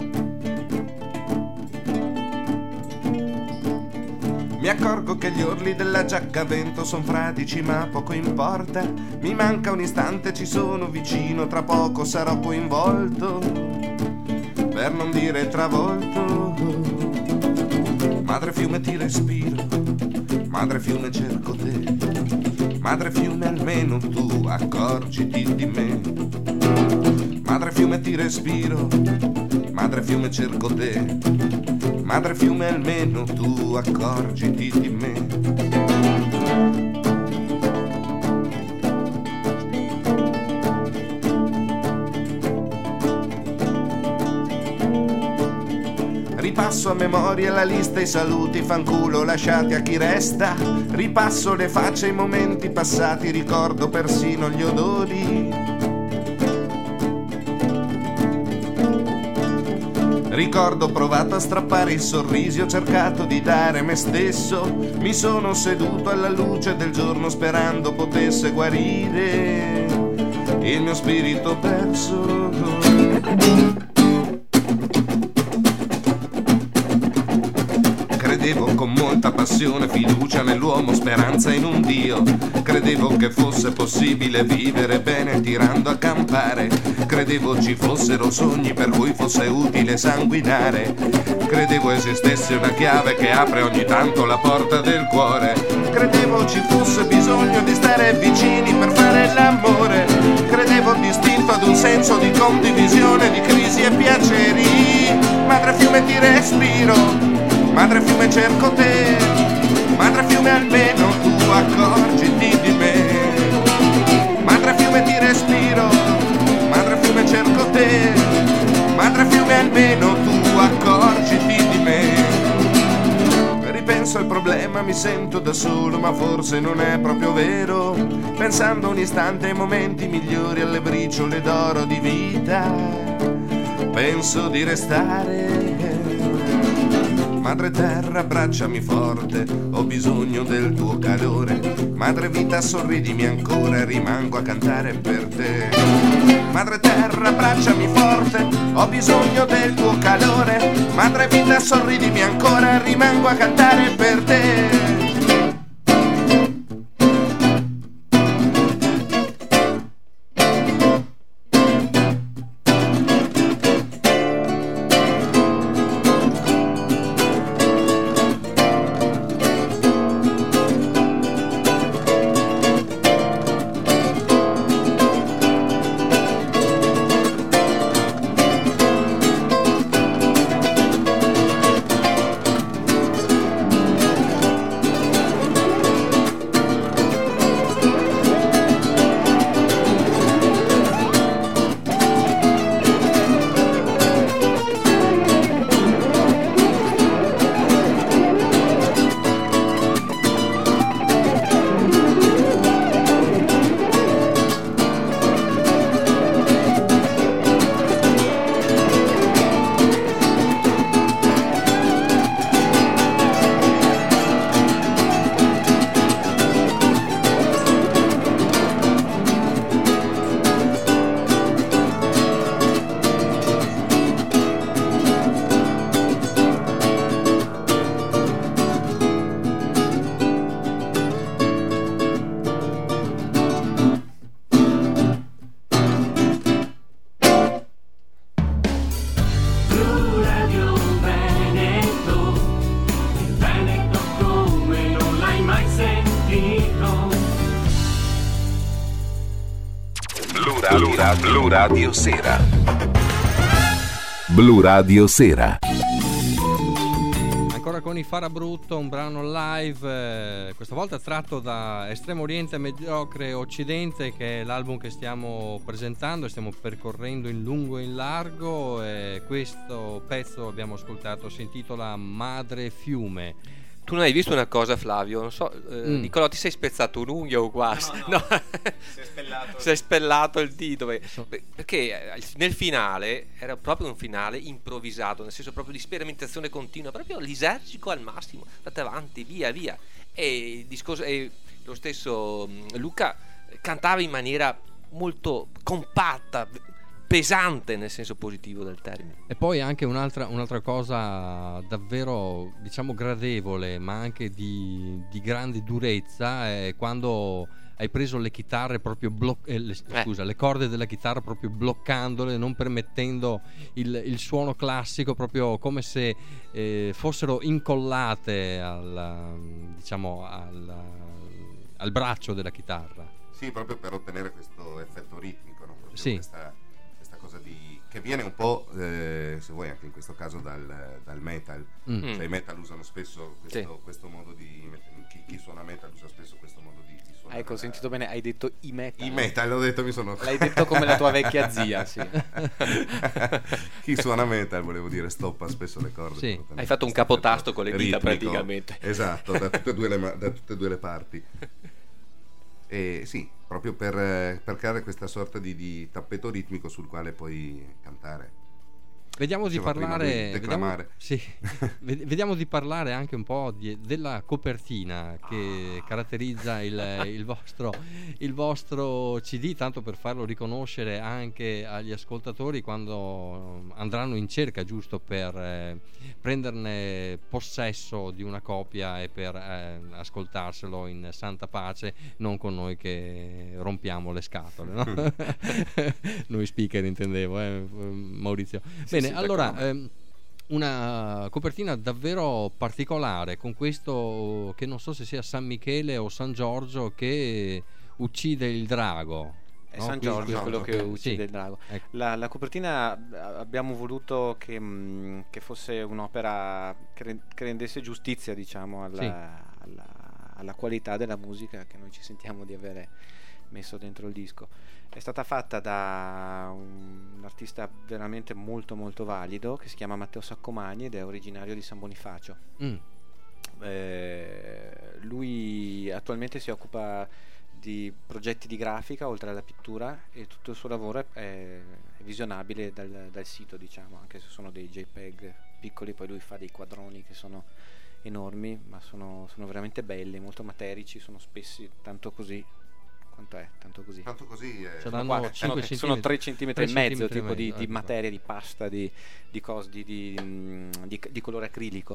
Mi accorgo che gli orli della giacca a vento son fradici ma poco importa. Mi manca un istante, ci sono vicino, tra poco sarò coinvolto, per non dire travolto. Madre fiume ti respiro, madre fiume cerco te, madre fiume almeno tu accorgiti di me. Madre fiume ti respiro, madre fiume cerco te, madre fiume almeno tu accorgiti di me. Ripasso a memoria la lista, i saluti, fanculo lasciati a chi resta. Ripasso le facce, i momenti passati, ricordo persino gli odori. Ricordo ho provato a strappare i sorrisi, ho cercato di dare me stesso. Mi sono seduto alla luce del giorno sperando potesse guarire il mio spirito perso. credevo con molta passione, fiducia nell'uomo, speranza in un Dio. Credevo che fosse possibile vivere bene tirando a campare. Credevo ci fossero sogni per cui fosse utile sanguinare. Credevo esistesse una chiave che apre ogni tanto la porta del cuore. Credevo ci fosse bisogno di stare vicini per fare l'amore. Credevo distinto ad un senso di condivisione, di crisi e piaceri. Madre fiume ti respiro, madre fiume cerco te. Madre fiume almeno tu accorgiti di me. Madre fiume ti respiro, madre fiume cerco te. Madre fiume almeno tu accorgiti di me. Ripenso al problema, mi sento da solo, ma forse non è proprio vero. Pensando un istante ai momenti migliori, alle briciole d'oro di vita, penso di restare. Madre terra, abbracciami forte, ho bisogno del tuo calore. Madre vita, sorridimi ancora, rimango a cantare per te. Madre terra, abbracciami forte, ho bisogno del tuo calore. Madre vita, sorridimi ancora, rimango a cantare per te. Blu Radio Sera. Blu Radio Sera. Ancora con i Farabrutto, un brano live, questa volta tratto da Estremo Oriente Mediocre Occidente, che è l'album che stiamo presentando e stiamo percorrendo in lungo e in largo. E questo pezzo abbiamo ascoltato si intitola Madre Fiume. Tu non hai visto una cosa, Flavio? Non so, Nicolò, ti sei spezzato un'unghia o quasi? No. Si è spellato il dito. Perché nel finale era proprio un finale improvvisato, nel senso proprio di sperimentazione continua, proprio lisergico al massimo. Andate avanti, via. E il discorso, e lo stesso Luca cantava in maniera molto compatta, pesante nel senso positivo del termine. E poi anche un'altra cosa davvero, diciamo, gradevole, ma anche di grande durezza, è quando hai preso le chitarre proprio le corde della chitarra proprio bloccandole, non permettendo il suono classico, proprio come se fossero incollate al braccio della chitarra. Sì, proprio per ottenere questo effetto ritmico, no? Proprio sì. Questa cosa che viene un po', se vuoi, anche in questo caso dal metal. Cioè, i metal usano spesso questo modo di chi suona metal usa spesso questo modo di suonare. Ecco, ho sentito bene, hai detto i metal. I metal, l'ho detto, l'hai detto come la tua vecchia zia, sì. Chi suona metal, volevo dire, stoppa spesso le corde. Sì. Hai fatto un capotasto con le dita praticamente. Esatto, da tutte e due le parti. E sì, proprio per creare questa sorta di tappeto ritmico sul quale puoi cantare. Vediamo di Diceva prima lui, parlare, declamare. vediamo di parlare anche un po' della copertina che caratterizza il vostro CD, tanto per farlo riconoscere anche agli ascoltatori quando andranno in cerca, giusto per prenderne possesso di una copia e per ascoltarselo in santa pace, non con noi che rompiamo le scatole, no? Noi speaker intendevo, Maurizio. Bene, allora una copertina davvero particolare, con questo che non so se sia San Michele o San Giorgio che uccide il drago. È no? San Giorgio quello che uccide il drago. Ecco. La copertina abbiamo voluto che fosse un'opera che rendesse giustizia, diciamo, alla qualità della musica che noi ci sentiamo di avere messo dentro il disco. È stata fatta da un artista veramente molto molto valido che si chiama Matteo Saccomani ed è originario di San Bonifacio. Lui attualmente si occupa di progetti di grafica oltre alla pittura, e tutto il suo lavoro è visionabile dal sito, diciamo, anche se sono dei JPEG piccoli. Poi lui fa dei quadroni che sono enormi, ma sono veramente belli, molto materici, sono spessi tanto così. Quanto è? Tanto così. Tanto così è... Sono 3 centimetri e mezzo, tipo di materia, di pasta, di colore acrilico.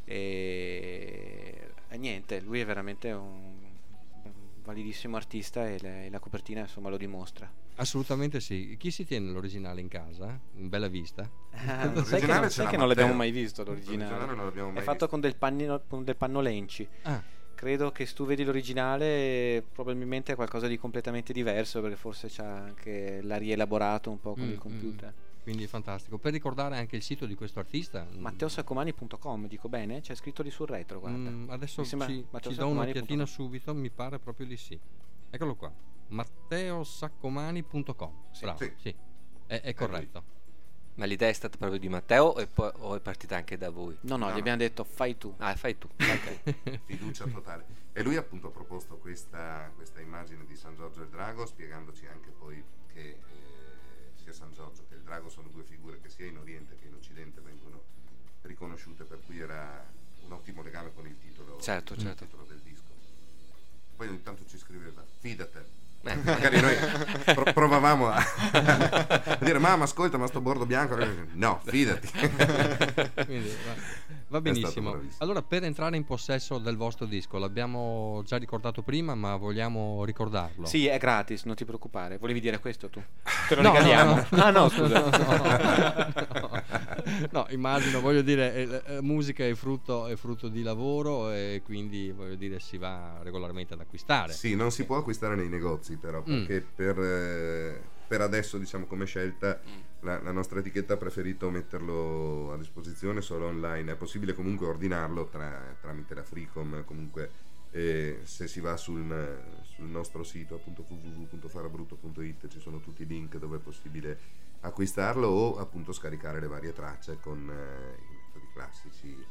E niente, lui è veramente un validissimo artista e la copertina insomma lo dimostra. Assolutamente sì. Chi si tiene l'originale in casa? In bella vista? Sai che non l'abbiamo mai visto l'originale. Non l'abbiamo mai è fatto visto. con del panno Lenci. Credo che se tu vedi l'originale probabilmente è qualcosa di completamente diverso, perché forse c'ha anche l'ha rielaborato un po' con il computer. Quindi fantastico. Per ricordare anche il sito di questo artista, matteosaccomani.com, dico bene? C'è scritto lì sul retro, guarda. Adesso ci do un'occhiatina subito, mi pare proprio di sì. Eccolo qua, matteosaccomani.com. Bravo, sì. È corretto. Ma l'idea è stata proprio di Matteo o è partita anche da voi? No, gli abbiamo detto fai tu. Fai tu. Okay. Fiducia totale. E lui appunto ha proposto questa immagine di San Giorgio e il drago, spiegandoci anche poi che sia San Giorgio che il drago sono due figure che sia in Oriente che in Occidente vengono riconosciute, per cui era un ottimo legame con il titolo, certo. Il titolo del disco. Poi ogni tanto ci scriveva fidate. Magari noi provavamo a dire mamma ascolta, ma sto bordo bianco, no, fidati. Quindi, va benissimo. Allora, per entrare in possesso del vostro disco, l'abbiamo già ricordato prima, ma vogliamo ricordarlo. Sì, è gratis, non ti preoccupare. Volevi dire questo tu? Te lo regaliamo? No, scusa. No, immagino, voglio dire, musica è frutto di lavoro, e quindi voglio dire si va regolarmente ad acquistare. Sì, non si può acquistare nei negozi però, perché per adesso, diciamo, come scelta la nostra etichetta ha preferito metterlo a disposizione solo online. È possibile comunque ordinarlo tramite la Freecom, comunque se si va sul nostro sito appunto www.farabrutto.it ci sono tutti i link dove è possibile acquistarlo, o appunto scaricare le varie tracce con i metodi classici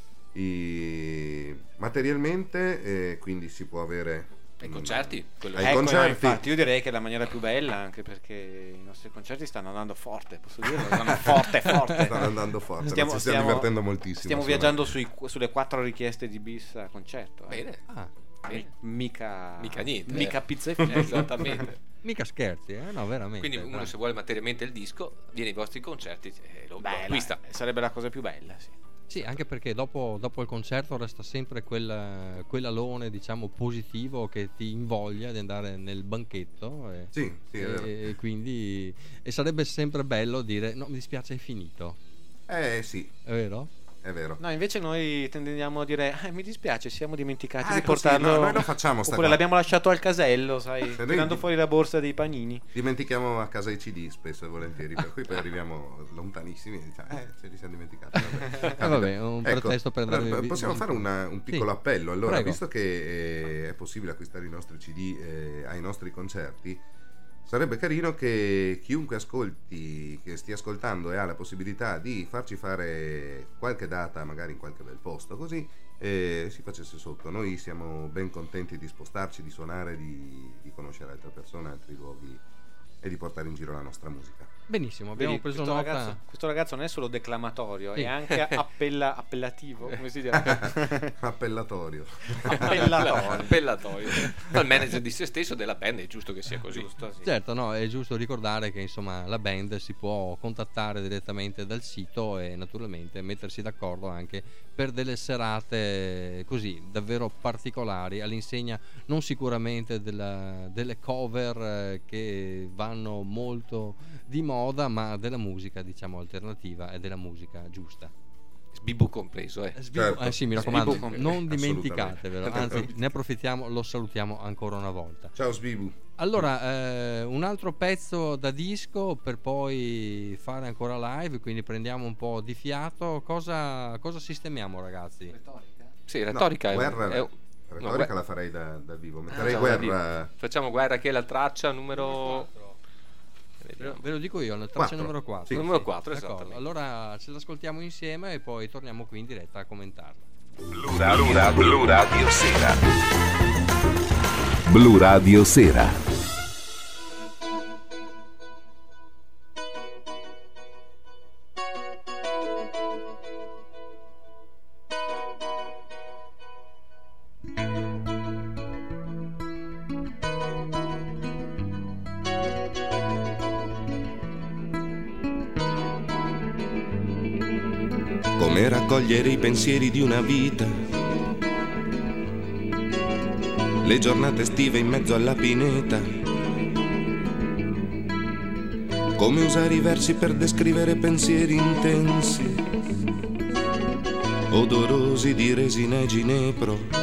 materialmente, quindi si può avere ai concerti, infatti io direi che è la maniera più bella, anche perché i nostri concerti stanno andando forte, posso dirlo, stanno forte stanno andando forte, ci stiamo divertendo moltissimo, stiamo viaggiando sulle 4 richieste di bis a concerto. Bene. Mica niente, mica pizza e figa. Esattamente. Mica scherzi, no, veramente. Quindi uno, se vuole materialmente il disco, viene ai vostri concerti e lo acquista. Sarebbe la cosa più bella, sì. Sì, anche perché dopo il concerto resta sempre quell'alone, diciamo, positivo che ti invoglia di andare nel banchetto. Sì, è vero. E quindi sarebbe sempre bello dire no, mi dispiace, è finito. Sì. È vero? È vero. No, invece noi tendiamo a dire mi dispiace, siamo dimenticati di portarlo. No, noi lo facciamo oppure l'abbiamo lasciato al casello, sai, tirando fuori la borsa dei panini. Dimentichiamo a casa i CD spesso e volentieri, per cui poi arriviamo lontanissimi e diciamo ce li siamo dimenticati. Vabbè, un pretesto per andare. Possiamo fare un piccolo appello. Allora, prego. Visto che è possibile acquistare i nostri CD ai nostri concerti, sarebbe carino che chiunque ascolti, che stia ascoltando e ha la possibilità di farci fare qualche data magari in qualche bel posto, così si facesse sotto. Noi siamo ben contenti di spostarci, di suonare, di conoscere altre persone, altri luoghi e di portare in giro la nostra musica. Benissimo, abbiamo preso nota. Questo ragazzo non è solo declamatorio, è anche appellativo, come si dice? Appellatorio. Appellatorio. Al manager di se stesso della band è giusto che sia così. Giusto, sì. Certo, no, è giusto ricordare che insomma la band si può contattare direttamente dal sito e naturalmente mettersi d'accordo anche per delle serate così davvero particolari, all'insegna non sicuramente delle cover che vanno molto di moda, ma della musica diciamo alternativa e della musica giusta. Sbibu compreso, Certo. Sì, mi raccomando, Sbibu non dimenticatevelo, anzi ne approfittiamo, lo salutiamo ancora una volta. Ciao Sbibu. Allora, un altro pezzo da disco per poi fare ancora live, quindi prendiamo un po' di fiato. Cosa sistemiamo, ragazzi? Retorica? Sì, retorica Retorica la farei dal vivo. Metterei Guerra. Facciamo Guerra, che è la traccia numero... Ve lo dico io, la traccia 4. numero 4. Sì. Numero 4, D'accordo. esattamente. Allora ce l'ascoltiamo insieme e poi torniamo qui in diretta a commentarla. Blu Radio Sera. Blu Radio Sera. Come raccogliere i pensieri di una vita, le giornate estive in mezzo alla pineta, come usare i versi per descrivere pensieri intensi, odorosi di resina e ginepro.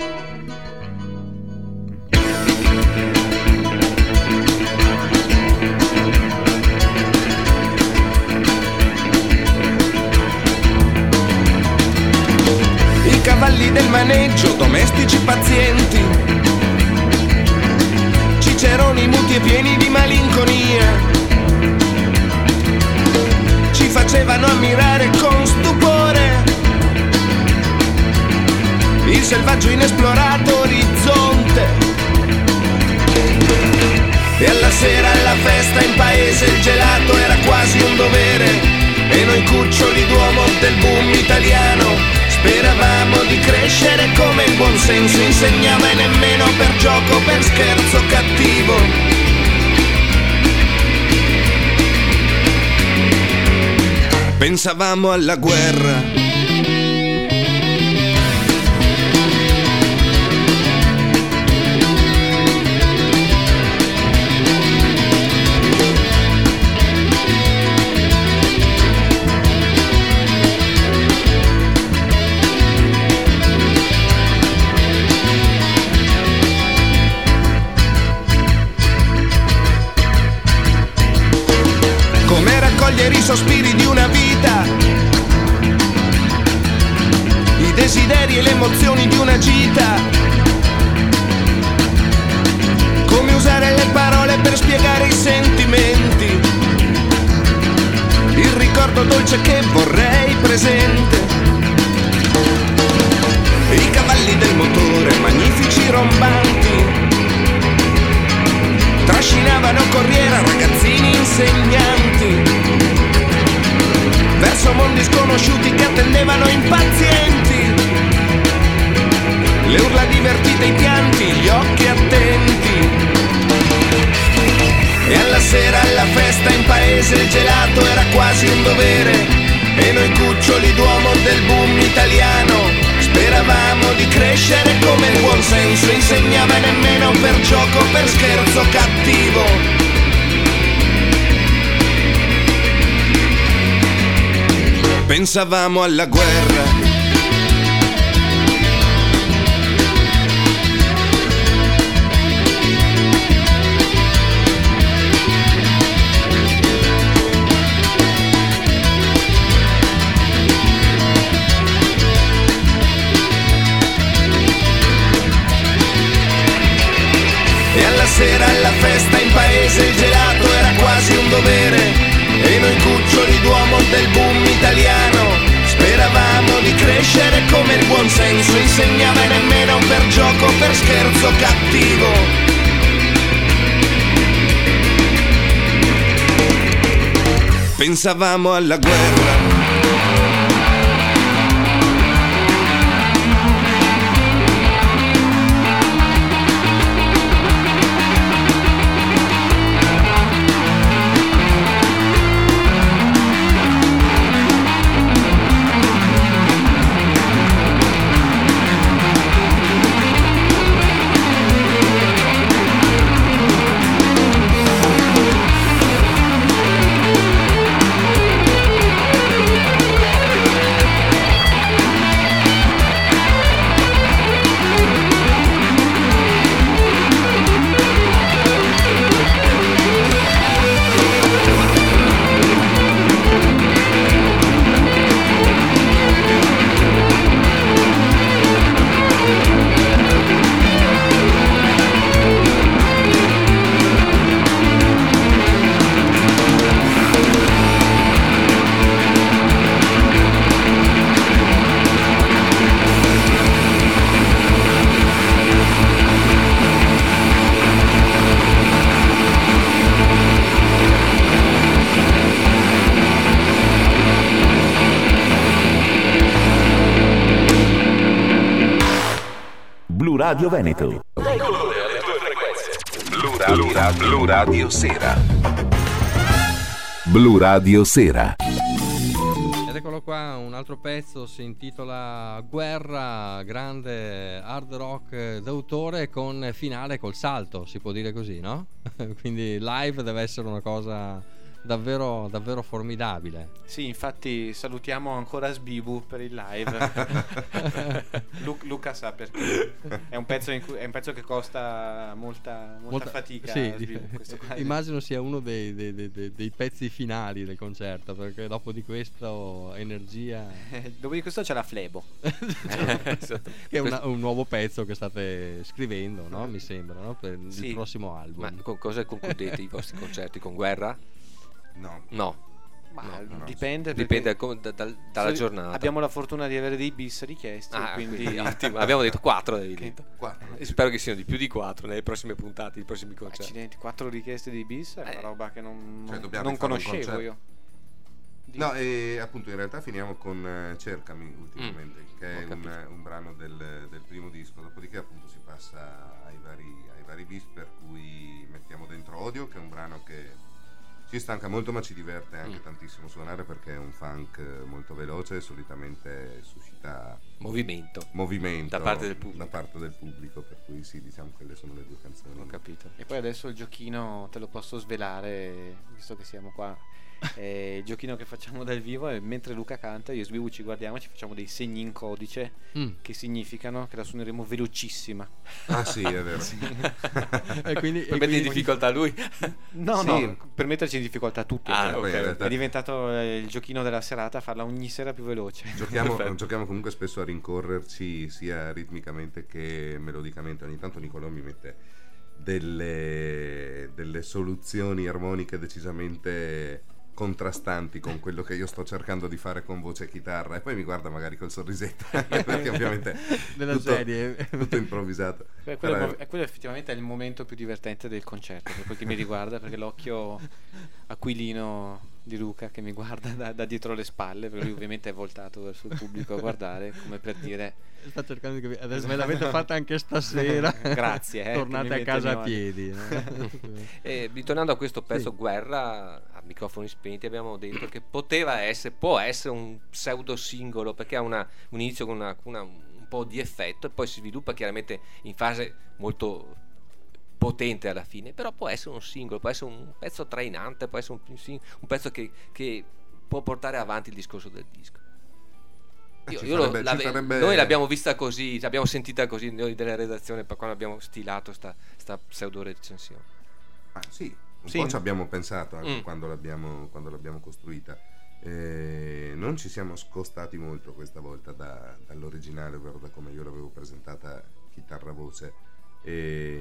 Del maneggio, domestici pazienti, ciceroni muti e pieni di malinconia, ci facevano ammirare con stupore il selvaggio inesplorato orizzonte. E alla sera alla festa in paese il gelato era quasi un dovere, e noi cuccioli d'uomo del boom italiano speravamo di crescere come il buon senso insegnava, e nemmeno per gioco, per scherzo cattivo. Pensavamo alla guerra. I sospiri di una vita, i desideri e le emozioni di una gita, come usare le parole per spiegare i sentimenti, il ricordo dolce che vorrei presente, i cavalli del motore magnifici rombanti, trascinavano corriera ragazzini insegnanti verso mondi sconosciuti che attendevano impazienti, le urla divertite, i pianti, gli occhi attenti. E alla sera alla festa in paese il gelato era quasi un dovere, e noi cuccioli d'uomo del boom italiano speravamo di crescere come il buon senso insegnava, e nemmeno per gioco, per scherzo cattivo. Pensavamo alla guerra. E alla sera alla festa in paese il gelato era quasi un dovere, e noi cuccioli d'uomo del boom italiano speravamo di crescere come il buon senso insegnava, e nemmeno per gioco, per scherzo cattivo. pensavamo alla guerra. Radio Veneto. Blu Radio Sera. Blu Radio Sera. Ed eccolo qua, un altro pezzo, si intitola Guerra, grande hard rock d'autore con finale col salto, si può dire così, no? Quindi live deve essere una cosa davvero davvero formidabile. Sì, infatti salutiamo ancora Sbibu per il live. Luca sa perché è un pezzo che costa molta fatica. Sì, Sbibu, questo qua. Immagino sia uno dei pezzi finali del concerto, perché dopo di questo energia dopo di questo c'è la Flebo. che è un nuovo pezzo che state scrivendo, no? Mi sembra, no? Per il prossimo album. Ma con cosa concludete i vostri concerti? Con Guerra? No. Ma dipende dalla giornata. Abbiamo la fortuna di avere dei bis richiesti, quindi ottimo. Abbiamo detto 4, avevi detto. Spero che siano di più di 4 nelle prossime puntate, i prossimi concerti. Accidenti, 4 richieste di bis è una roba che non dobbiamo conoscevo io. No, e appunto in realtà finiamo con Cercami ultimamente, che è un brano del primo disco. Dopodiché appunto si passa ai vari bis, per cui mettiamo dentro Odio, che è un brano che ci stanca molto ma ci diverte anche tantissimo suonare, perché è un funk molto veloce e solitamente suscita movimento da parte del pubblico, per cui sì, diciamo che quelle sono le due canzoni. Ho capito. E poi adesso il giochino te lo posso svelare, visto che siamo qua. Il giochino che facciamo dal vivo è mentre Luca canta, io e Sbibu ci guardiamo e ci facciamo dei segni in codice che significano che la suoneremo velocissima. Ah sì, è vero. E quindi in difficoltà lui? No, sì. no, per metterci in difficoltà tutti. È diventato il giochino della serata, farla ogni sera più veloce. Giochiamo comunque spesso a rincorrerci sia ritmicamente che melodicamente. Ogni tanto Nicolò mi mette delle soluzioni armoniche decisamente contrastanti con quello che io sto cercando di fare con voce e chitarra, e poi mi guarda magari col sorrisetto perché ovviamente tutto improvvisato. Quello effettivamente è il momento più divertente del concerto, per quel che mi riguarda, perché l'occhio aquilino di Luca che mi guarda da dietro le spalle, perché lui ovviamente è voltato verso il pubblico a guardare, come per dire sta cercando di capire, adesso me l'avete fatta anche stasera. Grazie, tornate a casa a piedi. Ritornando a questo pezzo, Guerra, a microfoni spenti, abbiamo detto che può essere un pseudo singolo, perché ha un inizio con un po' di effetto e poi si sviluppa chiaramente in fase molto potente alla fine, però può essere un singolo, può essere un pezzo trainante, può essere un pezzo che può portare avanti il discorso del disco. Noi l'abbiamo vista così, l'abbiamo sentita così noi della redazione, per quando abbiamo stilato sta pseudo recensione. Sì, po' ci abbiamo pensato anche quando l'abbiamo costruita. Non ci siamo scostati molto questa volta dall'originale, ovvero da come io l'avevo presentata chitarra voce. Ti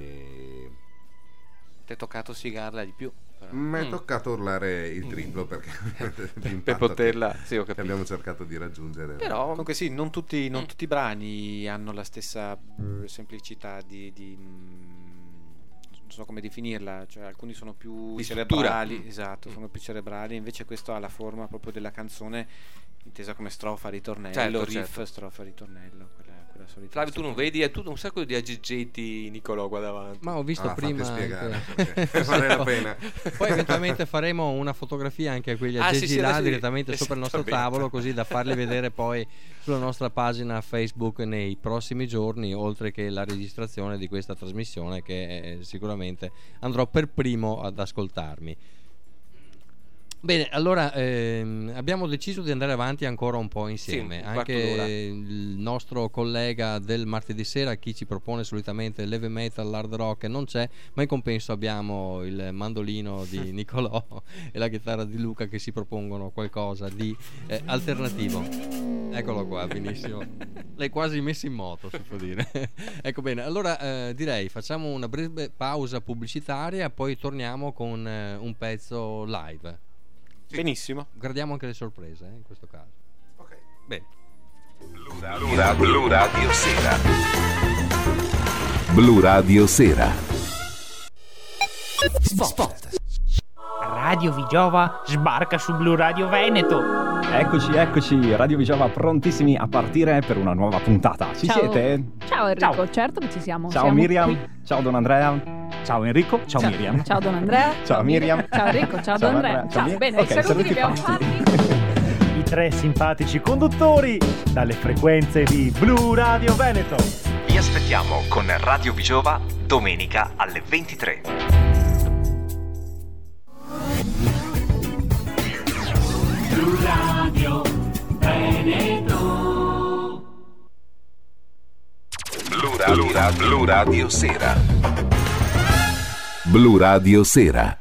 è toccato sigarla di più. Mi è toccato urlare il triplo perché per poterla che abbiamo cercato di raggiungere. Però comunque sì, non tutti i brani hanno la stessa semplicità di so come definirla, cioè alcuni sono più Di cerebrali, esatto, sono più cerebrali, invece questo ha la forma proprio della canzone intesa come strofa, ritornello, Certo, riff, certo. strofa, ritornello, quella solita. Flavio, tu non vedi? È tutto un sacco di aggeggetti Nicolò qua davanti. Ma ho visto prima fate spiegare, anche... perché vale la pena. Poi eventualmente faremo una fotografia anche a quegli Sì, aggeggi sì, là sì, direttamente sopra il nostro esattamente. tavolo, così da farli vedere poi sulla nostra pagina Facebook nei prossimi giorni, oltre che la registrazione di questa trasmissione che sicuramente andrò per primo ad ascoltarmi. Bene, allora abbiamo deciso di andare avanti ancora un po' insieme. Sì, un quarto anche d'ora. il nostro collega del martedì sera, chi ci propone solitamente l'heavy metal, l'hard rock, non c'è, ma in compenso abbiamo il mandolino di Nicolò e la chitarra di Luca che si propongono qualcosa di alternativo. Eccolo qua, benissimo. L'hai quasi messo in moto, si può dire. Ecco, bene, allora direi facciamo una breve pausa pubblicitaria, poi torniamo con un pezzo live. Benissimo. Guardiamo anche le sorprese in questo caso. Ok. Bene. Blu Radio Sera. Blu Radio Sera. Spot. Radio Vigiova sbarca su Blu Radio Veneto. Eccoci, Radio Vigiova prontissimi a partire per una nuova puntata. Ci Ciao. siete? Ciao Enrico, Ciao. certo che ci siamo. Ciao Siamo Miriam, qui. ciao Don Andrea, ciao Enrico, ciao Miriam. Ciao Don Andrea. Ciao Miriam. Ciao Enrico, ciao Don Andrea. Ciao Ciao. Miriam. Bene, Ok, i saluti che abbiamo fatti. fatti. I tre simpatici conduttori dalle frequenze di Blu Radio Veneto. Vi aspettiamo con Radio Vigiova domenica alle 23. Blu Radio Veneto. Blu Radio Sera. Blu Radio Sera.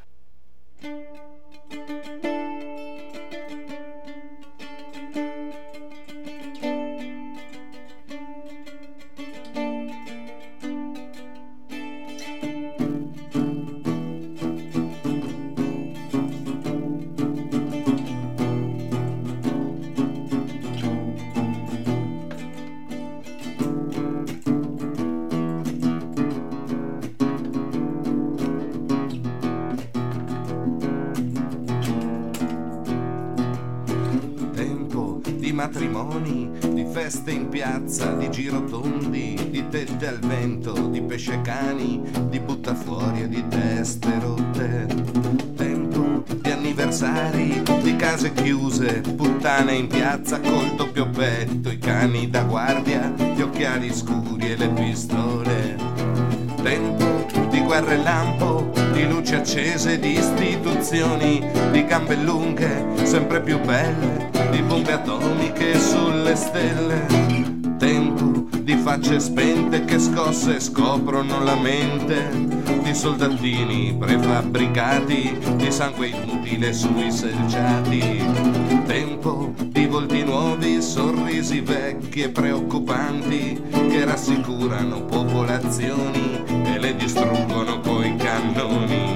Tempo di matrimoni, di feste in piazza, di girotondi, di tette al vento, di pesce cani, di buttafuori e di teste rotte. Tempo di anniversari, di case chiuse, puttane in piazza col doppio petto, i cani da guardia, gli occhiali scuri e le pistole. Tempo di guerre lampo, di luci accese, di istituzioni, di gambe lunghe, sempre più belle, di bombe atomiche sulle stelle. Tempo di facce spente che scosse scoprono la mente, di soldatini prefabbricati, di sangue inutile sui selciati. Tempo di volti nuovi, sorrisi vecchi e preoccupanti che rassicurano popolazioni e le distruggono coi cannoni.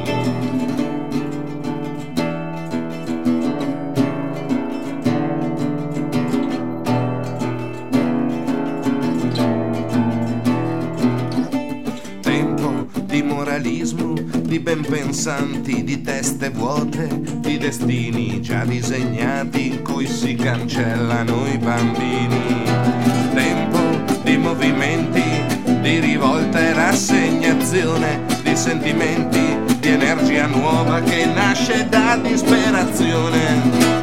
Tempo di moralismo, di ben pensanti, di teste vuote, di destini già disegnati in cui si cancellano i bambini. Tempo di movimenti, di rivolta e rassegnazione, di sentimenti, di energia nuova che nasce da disperazione.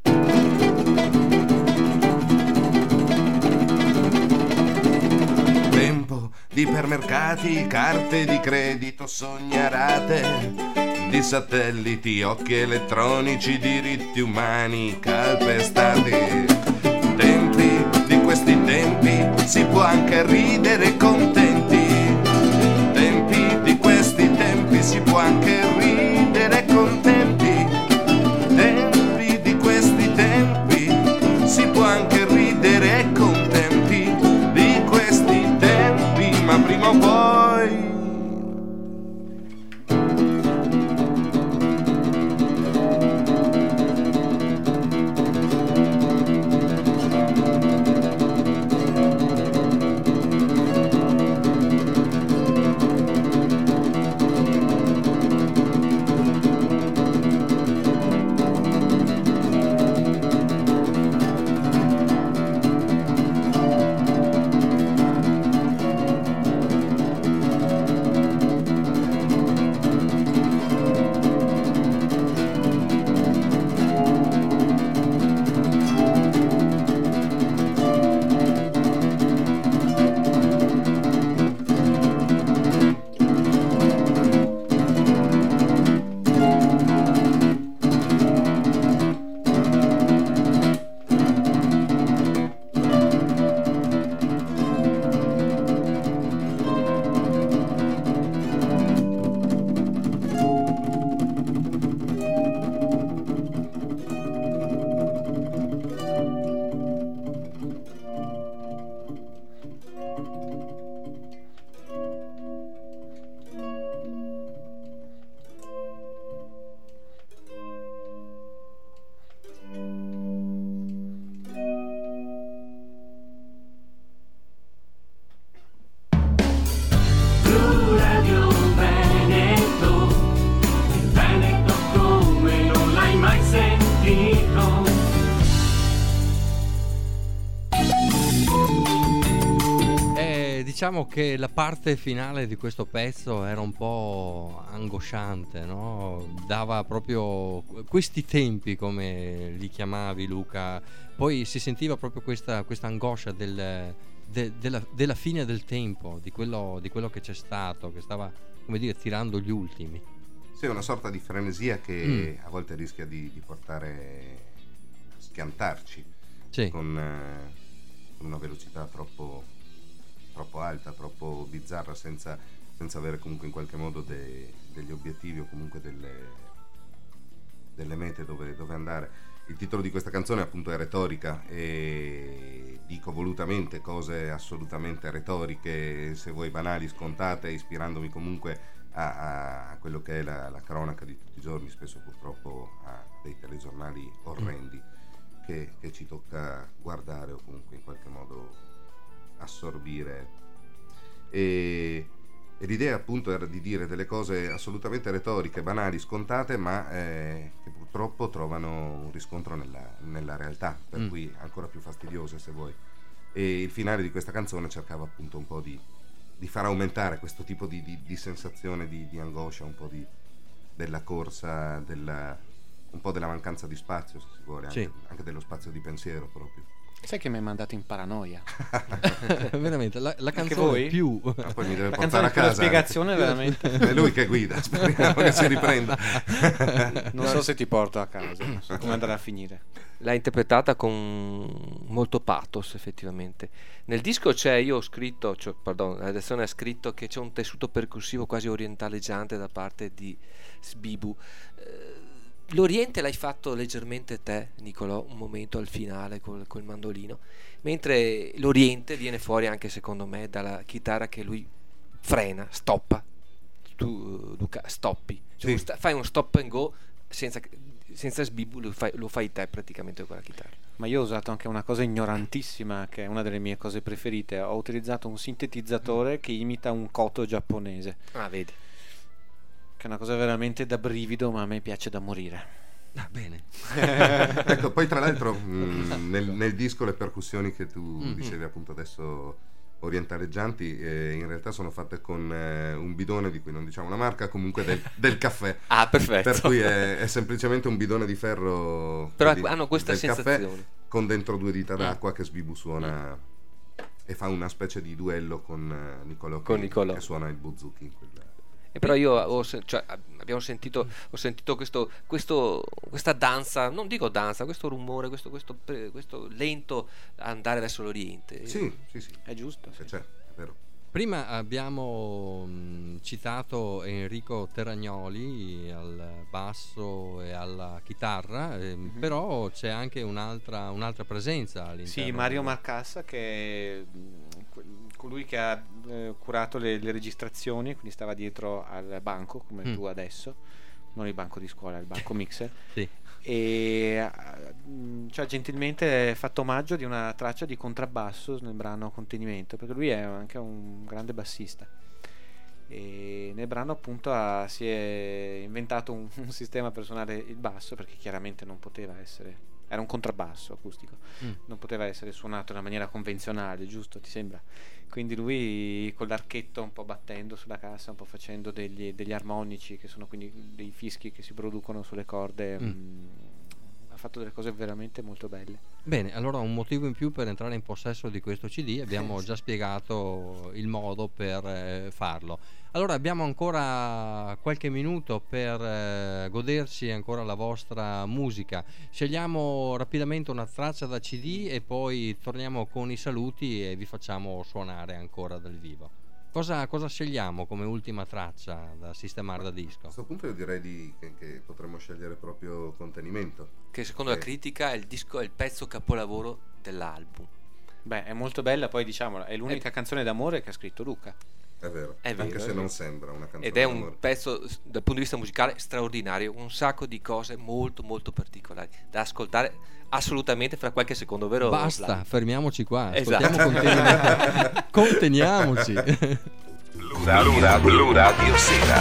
Tempo di ipermercati, carte di credito sognarate, di satelliti, occhi elettronici, diritti umani calpestati. Tempi di questi tempi si può anche ridere contenti. Tempi di questi tempi si può anche ridere contenti. Tempi di questi tempi si può anche ridere contenti di questi tempi, ma prima o poi diciamo che la parte finale di questo pezzo era un po' angosciante, no? Dava proprio questi tempi, come li chiamavi, Luca. Poi si sentiva proprio questa angoscia della fine del tempo, di quello che c'è stato, che stava, come dire, tirando gli ultimi. Sì, una sorta di frenesia che a volte rischia di portare a schiantarci, sì, con una velocità troppo alta, troppo bizzarra, senza avere comunque in qualche modo degli obiettivi o comunque delle mete dove andare. Il titolo di questa canzone appunto è retorica, e dico volutamente cose assolutamente retoriche, se vuoi banali, scontate, ispirandomi comunque a quello che è la cronaca di tutti i giorni, spesso purtroppo a dei telegiornali orrendi che ci tocca guardare o comunque in qualche modo assorbire, e l'idea appunto era di dire delle cose assolutamente retoriche, banali, scontate, ma che purtroppo trovano un riscontro nella realtà, per cui ancora più fastidiose, se vuoi. E il finale di questa canzone cercava appunto un po' di far aumentare questo tipo di sensazione di angoscia, un po' della corsa, un po' della mancanza di spazio, se si vuole, anche dello spazio di pensiero proprio. Sai che mi hai mandato in paranoia? Veramente, la canzone più... poi mi deve la portare a casa. La spiegazione veramente... È lui che guida, speriamo che si riprenda. Non so se ti porto a casa, non so come andrà a finire. L'ha interpretata con molto pathos, effettivamente. Nel disco la redazione ha scritto che c'è un tessuto percussivo quasi orientaleggiante da parte di Sbibu. L'Oriente l'hai fatto leggermente te, Nicolò, un momento al finale col mandolino, mentre l'Oriente viene fuori anche secondo me dalla chitarra che lui frena, stoppa. Tu Luca stoppi, cioè, fai un stop and go senza Sbibu, lo fai te praticamente con la chitarra. Ma io ho usato anche una cosa ignorantissima, che è una delle mie cose preferite. Ho utilizzato un sintetizzatore che imita un koto giapponese. Ah, vedi, che è una cosa veramente da brivido, ma a me piace da morire. Ah, bene. Ecco, poi tra l'altro nel disco le percussioni che tu dicevi appunto adesso, orientaleggianti, in realtà sono fatte con un bidone di cui non diciamo la marca, comunque del caffè. Ah, perfetto. Per cui è semplicemente un bidone di ferro, però hanno questa del sensazione caffè, con dentro 2 dita d'acqua, che Sbibu suona e fa una specie di duello con Nicolò, che suona il buzuki in quella. E però io ho sentito questa danza, non dico danza, questo rumore, questo lento andare verso l'Oriente. Sì, è giusto, sì. C'è, è vero. Prima abbiamo citato Enrico Terragnoli al basso e alla chitarra, però c'è anche un'altra presenza all'interno. Sì, Mario Marcassa, che è colui che ha curato le registrazioni, quindi stava dietro al banco come tu adesso, non il banco di scuola, il banco mixer. Sì. E ci ha gentilmente fatto omaggio di una traccia di contrabbasso nel brano Contenimento, perché lui è anche un grande bassista, e nel brano appunto si è inventato un sistema per suonare il basso, perché chiaramente non poteva essere, era un contrabbasso acustico, non poteva essere suonato in una maniera convenzionale, giusto, ti sembra? Quindi lui con l'archetto un po' battendo sulla cassa, un po' facendo degli armonici, che sono quindi dei fischi che si producono sulle corde, ha fatto delle cose veramente molto belle. Bene, allora un motivo in più per entrare in possesso di questo CD. Abbiamo già spiegato il modo per farlo. Allora abbiamo ancora qualche minuto per godersi ancora la vostra musica. Scegliamo rapidamente una traccia da CD e poi torniamo con i saluti e vi facciamo suonare ancora dal vivo. Cosa scegliamo come ultima traccia da sistemare da disco? A questo punto io direi che potremmo scegliere proprio Contenimento, che secondo la critica il disco è il pezzo capolavoro dell'album. Beh, è molto bella, poi diciamolo, è l'unica canzone d'amore che ha scritto Luca. È vero, anche se non sembra una canzone ed è d'amore. Un pezzo dal punto di vista musicale straordinario, un sacco di cose molto molto particolari da ascoltare assolutamente fra qualche secondo, vero? Basta, fermiamoci qua, esatto. Conteniamoci. Blu Radio Sera.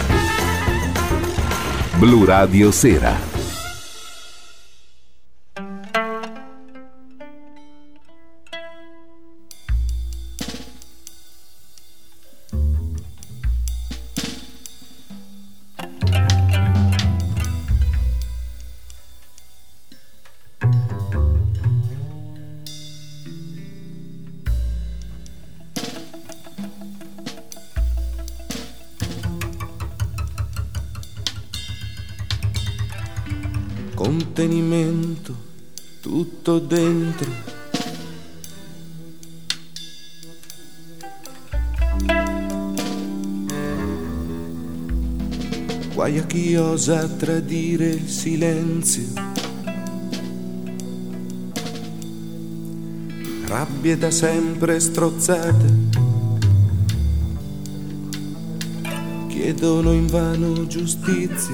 Blu Radio Sera. contenimento, tutto dentro. Guai a chi osa tradire il silenzio, rabbie da sempre strozzate, chiedono invano giustizia.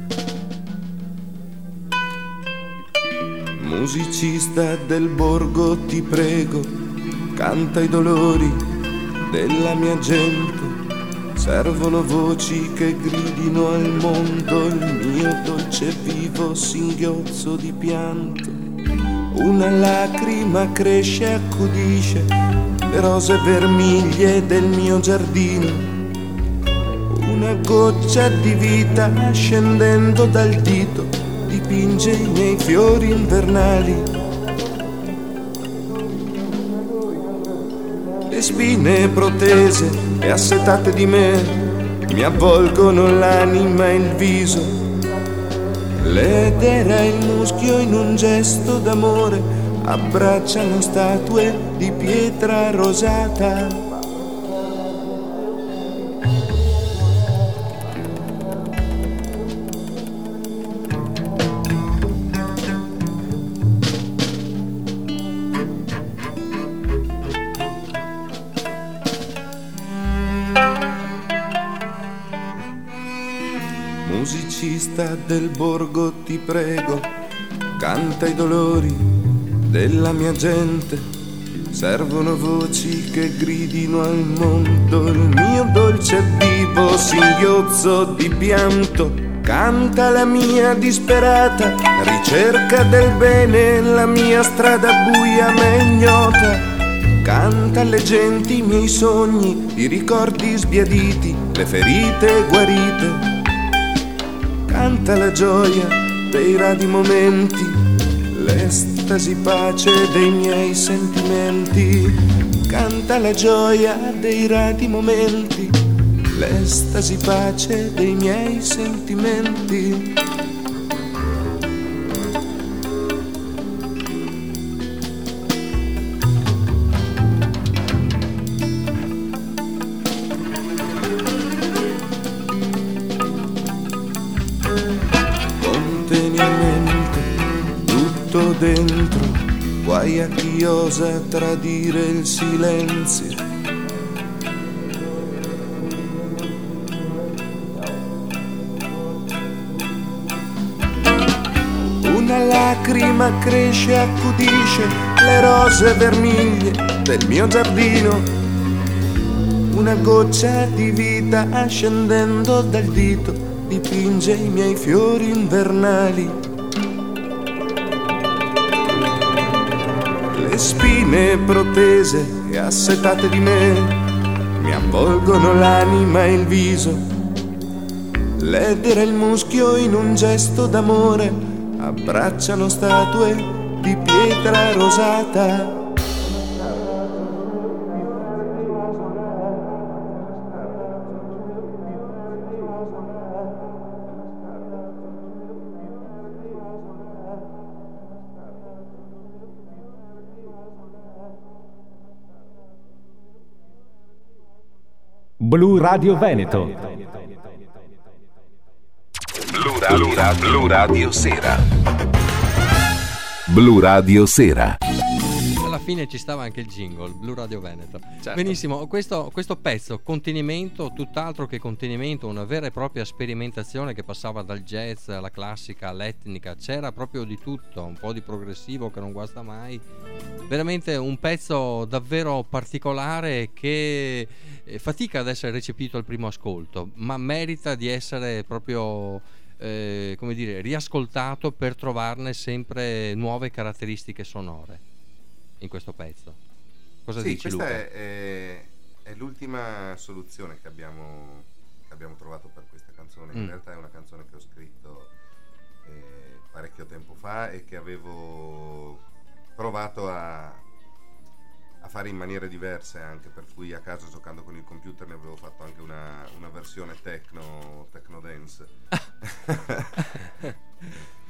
Musicista del borgo, ti prego, canta i dolori della mia gente. Servono voci che gridino al mondo il mio dolce vivo singhiozzo di pianto. Una lacrima cresce e accudisce le rose vermiglie del mio giardino. Una goccia di vita scendendo dal dito dipinge i miei fiori invernali. Le spine protese e assetate di me mi avvolgono l'anima e il viso. L'edera e il muschio in un gesto d'amore abbracciano statue di pietra rosata. Musicista del borgo, ti prego, canta i dolori della mia gente. Servono voci che gridino al mondo il mio dolce vivo singhiozzo di pianto. Canta la mia disperata ricerca del bene, la mia strada buia ma ignota. Canta alle genti i miei sogni, i ricordi sbiaditi, le ferite guarite. Canta la gioia dei radi momenti, l'estasi pace dei miei sentimenti. Canta la gioia dei radi momenti, l'estasi pace dei miei sentimenti. Dentro, guai a chi osa tradire il silenzio. Una lacrima cresce e accudisce le rose vermiglie del mio giardino. Una goccia di vita scendendo dal dito dipinge i miei fiori invernali. Le spine protese e assetate di me mi avvolgono l'anima e il viso. L'edera e il muschio in un gesto d'amore abbracciano statue di pietra rosata. Blu Radio Veneto. Blu Radio Sera. Blu Radio Sera. Alla fine ci stava anche il jingle, Blu Radio Veneto. Certo. Benissimo, questo pezzo, contenimento, tutt'altro che contenimento, una vera e propria sperimentazione che passava dal jazz alla classica, all'etnica, c'era proprio di tutto, un po' di progressivo che non guasta mai. Veramente un pezzo davvero particolare che fatica ad essere recepito al primo ascolto, ma merita di essere proprio come dire, riascoltato per trovarne sempre nuove caratteristiche sonore in questo pezzo. Cosa dici, questa Luca? è l'ultima soluzione che abbiamo trovato per questa canzone. In realtà è una canzone che ho scritto parecchio tempo fa e che avevo provato a fare in maniere diverse, anche per cui a caso, giocando con il computer, ne avevo fatto anche una versione techno dance.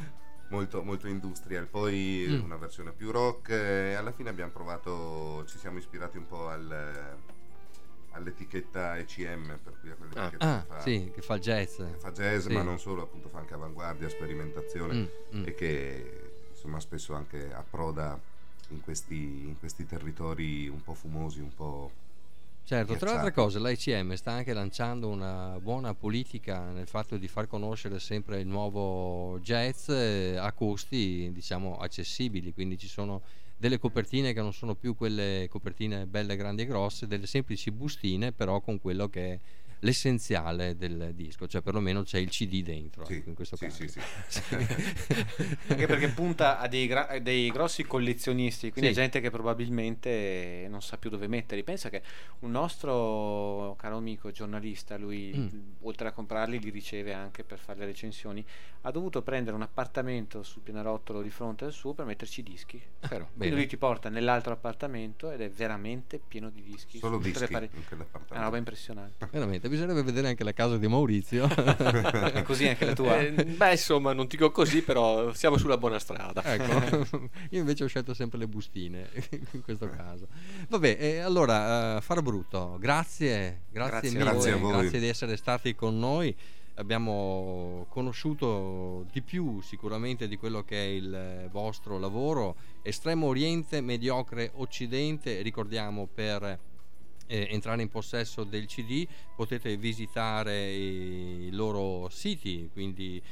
molto, molto industrial, poi una versione più rock, e alla fine abbiamo provato, ci siamo ispirati un po' all'etichetta ECM, per cui a quell'etichetta che fa jazz. Fa jazz, ma non solo, appunto fa anche avanguardia, sperimentazione, e che insomma spesso anche approda in questi territori un po' fumosi, un po'... Certo, tra le altre cose l'ICM sta anche lanciando una buona politica nel fatto di far conoscere sempre il nuovo jazz a costi, diciamo, accessibili, quindi ci sono delle copertine che non sono più quelle copertine belle, grandi e grosse, delle semplici bustine, però con quello che è l'essenziale del disco, cioè perlomeno c'è il CD dentro, in questo caso. Sì. Anche perché punta a dei grossi collezionisti, quindi gente che probabilmente non sa più dove metterli. Pensa che un nostro caro amico giornalista, lui oltre a comprarli li riceve anche per fare le recensioni, ha dovuto prendere un appartamento sul pianerottolo di fronte al suo per metterci i dischi. Quindi lui ti porta nell'altro appartamento ed è veramente pieno di dischi. Solo dischi in quell'appartamento. È una roba impressionante. Veramente, bisognerebbe vedere anche la casa di Maurizio. È così anche la tua? Beh, insomma, non dico così, però siamo sulla buona strada. Ecco. Io invece ho scelto sempre le bustine in questo caso. Vabbè, allora Fare Brutto, grazie mille, a voi. grazie di essere stati con noi. Abbiamo conosciuto di più sicuramente di quello che è il vostro lavoro. Estremo Oriente, Mediocre Occidente. Ricordiamo, per entrare in possesso del CD potete visitare i loro siti, quindi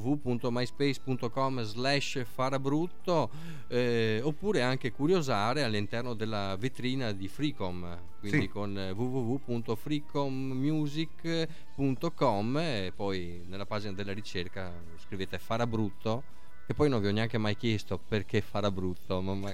www.myspace.com/farabrutto, oppure anche curiosare all'interno della vetrina di Freecom, quindi con www.freecommusic.com, e poi nella pagina della ricerca scrivete Farabrutto, che poi non vi ho neanche mai chiesto perché Farabrutto, ma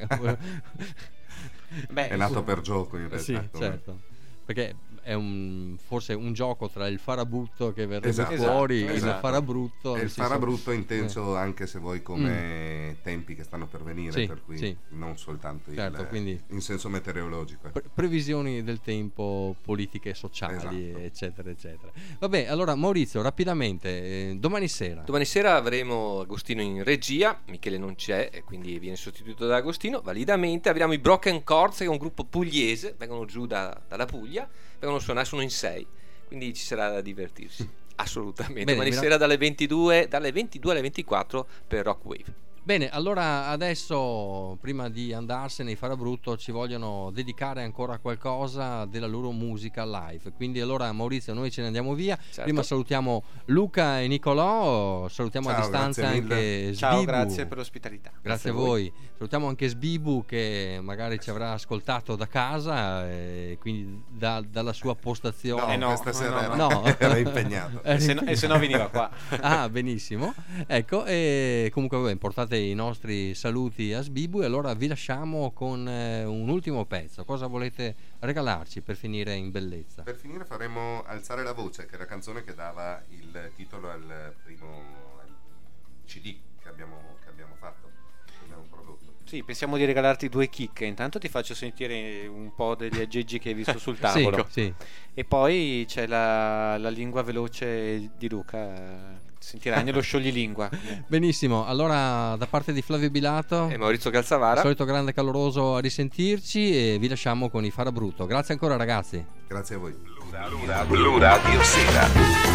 è nato per gioco in realtà. Sì, certo, perché è forse un gioco tra il Farabutto che verrebbe fuori e il Farabrutto. E il Farabrutto è inteso anche, se vuoi, come tempi che stanno per venire, per cui non soltanto quindi in senso meteorologico. Previsioni del tempo, politiche sociali, eccetera eccetera. Vabbè, allora Maurizio, rapidamente, domani sera avremo Agostino in regia, Michele non c'è e quindi viene sostituito da Agostino validamente. Avremo i Broken Chords, che è un gruppo pugliese, vengono giù dalla Puglia, vengono a suonare, sono in 6, quindi ci sarà da divertirsi assolutamente. Domani sera dalle 22 alle 24 per Rock Wave. Bene, allora adesso, prima di andarsene, i Farabrutto ci vogliono dedicare ancora qualcosa della loro musica live. Quindi allora, Maurizio, noi ce ne andiamo via. Prima salutiamo Luca e Nicolò, salutiamo a distanza anche Sbibu. Ciao, grazie per l'ospitalità. Grazie a voi. Salutiamo anche Sbibu, che magari ci avrà ascoltato da casa, e quindi dalla sua postazione. Questa sera era impegnato. E se no veniva qua. Ah, benissimo. Ecco, e comunque portate i nostri saluti a Sbibu, e allora vi lasciamo con un ultimo pezzo. Cosa volete regalarci per finire in bellezza? Per finire faremo Alzare la voce, che è la canzone che dava il titolo al primo CD che abbiamo fatto, che abbiamo prodotto. Sì, pensiamo di regalarti 2 chicche. Intanto ti faccio sentire un po' degli aggeggi che hai visto sul tavolo. Sì. E poi c'è la lingua veloce di Luca. Sentirai nello scioglilingua. Benissimo, allora da parte di Flavio Bilato e Maurizio Calzavara, solito grande caloroso a risentirci, e vi lasciamo con i Farabrutto. Grazie ancora, ragazzi. Grazie a voi. Blu Radio Sera.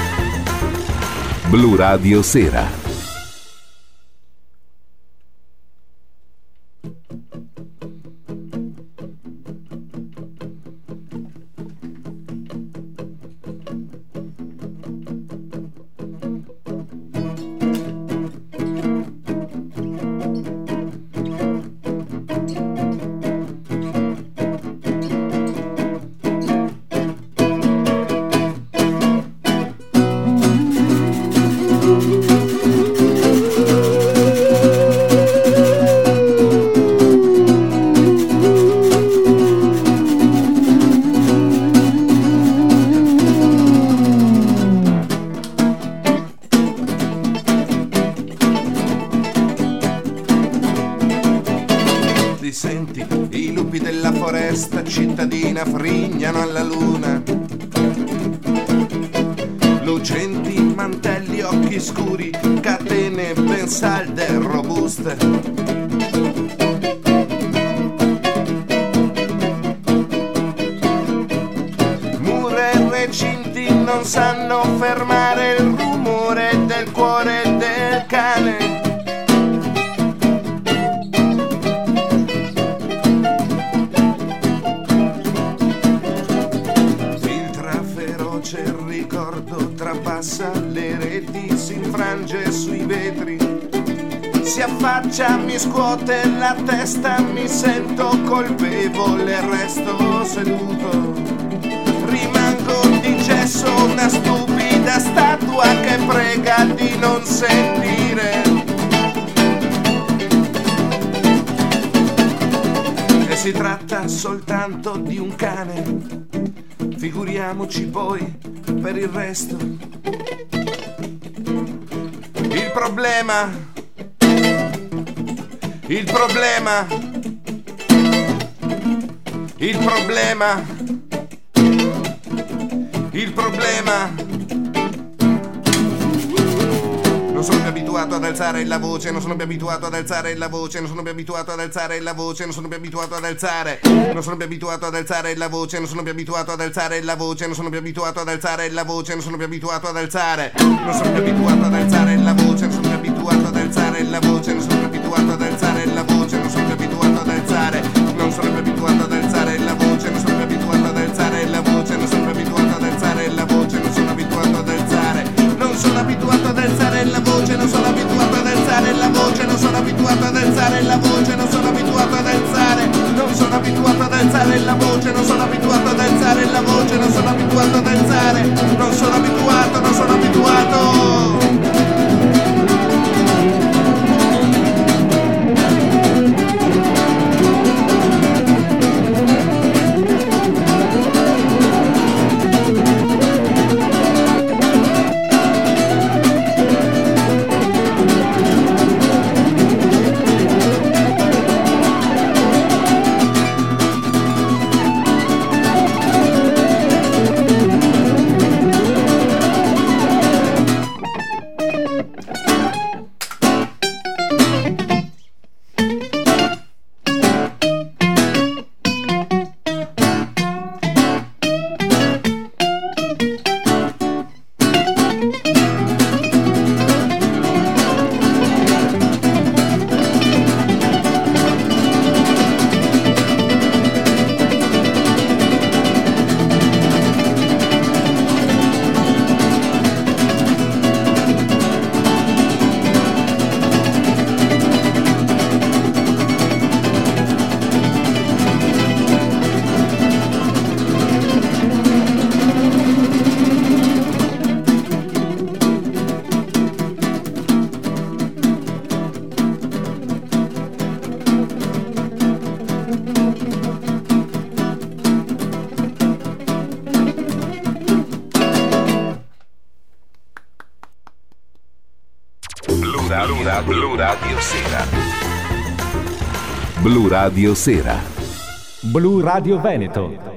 Blu Radio Sera. Frignano alla luna, lucenti mantelli, occhi scuri, catene ben salde e robuste. Mura e recinti non sanno fermare il rumore del cuore del cane. Trapassa le reti, si infrange sui vetri, si affaccia, mi scuote la testa, mi sento colpevole, resto seduto, rimango di gesso, una stupida statua che prega di non sentire. E si tratta soltanto di un cane, figuriamoci poi per il resto. Il problema il problema non sono più abituato ad alzare la voce, non sono più abituato ad alzare la voce, non sono più abituato ad alzare la voce, non sono più abituato ad alzare, non sono più abituato ad alzare la voce, non sono più abituato ad alzare la voce, non sono più abituato ad alzare la voce, non sono più abituato ad alzare, non sono più abituato ad alzare la voce, non sono più abituato ad alzare la voce, non sono più abituato ad alzare la voce, non sono più abituato ad alzare, non sono più abituato ad alzare la voce, non sono più abituato ad alzare la voce, non sono più abituato ad alzare la voce, non sono abituato ad alzare, non sono abituato ad alzare la voce, non sono abituato ad alzare la voce, non sono abituato ad alzare la voce, non sono abituato ad alzare, non sono abituato ad alzare la voce, non sono abituato ad alzare la voce, non sono abituato ad alzare, non sono abituato, non sono abituato. Blu Radio Sera. Blu Radio Sera. Blu Radio Veneto.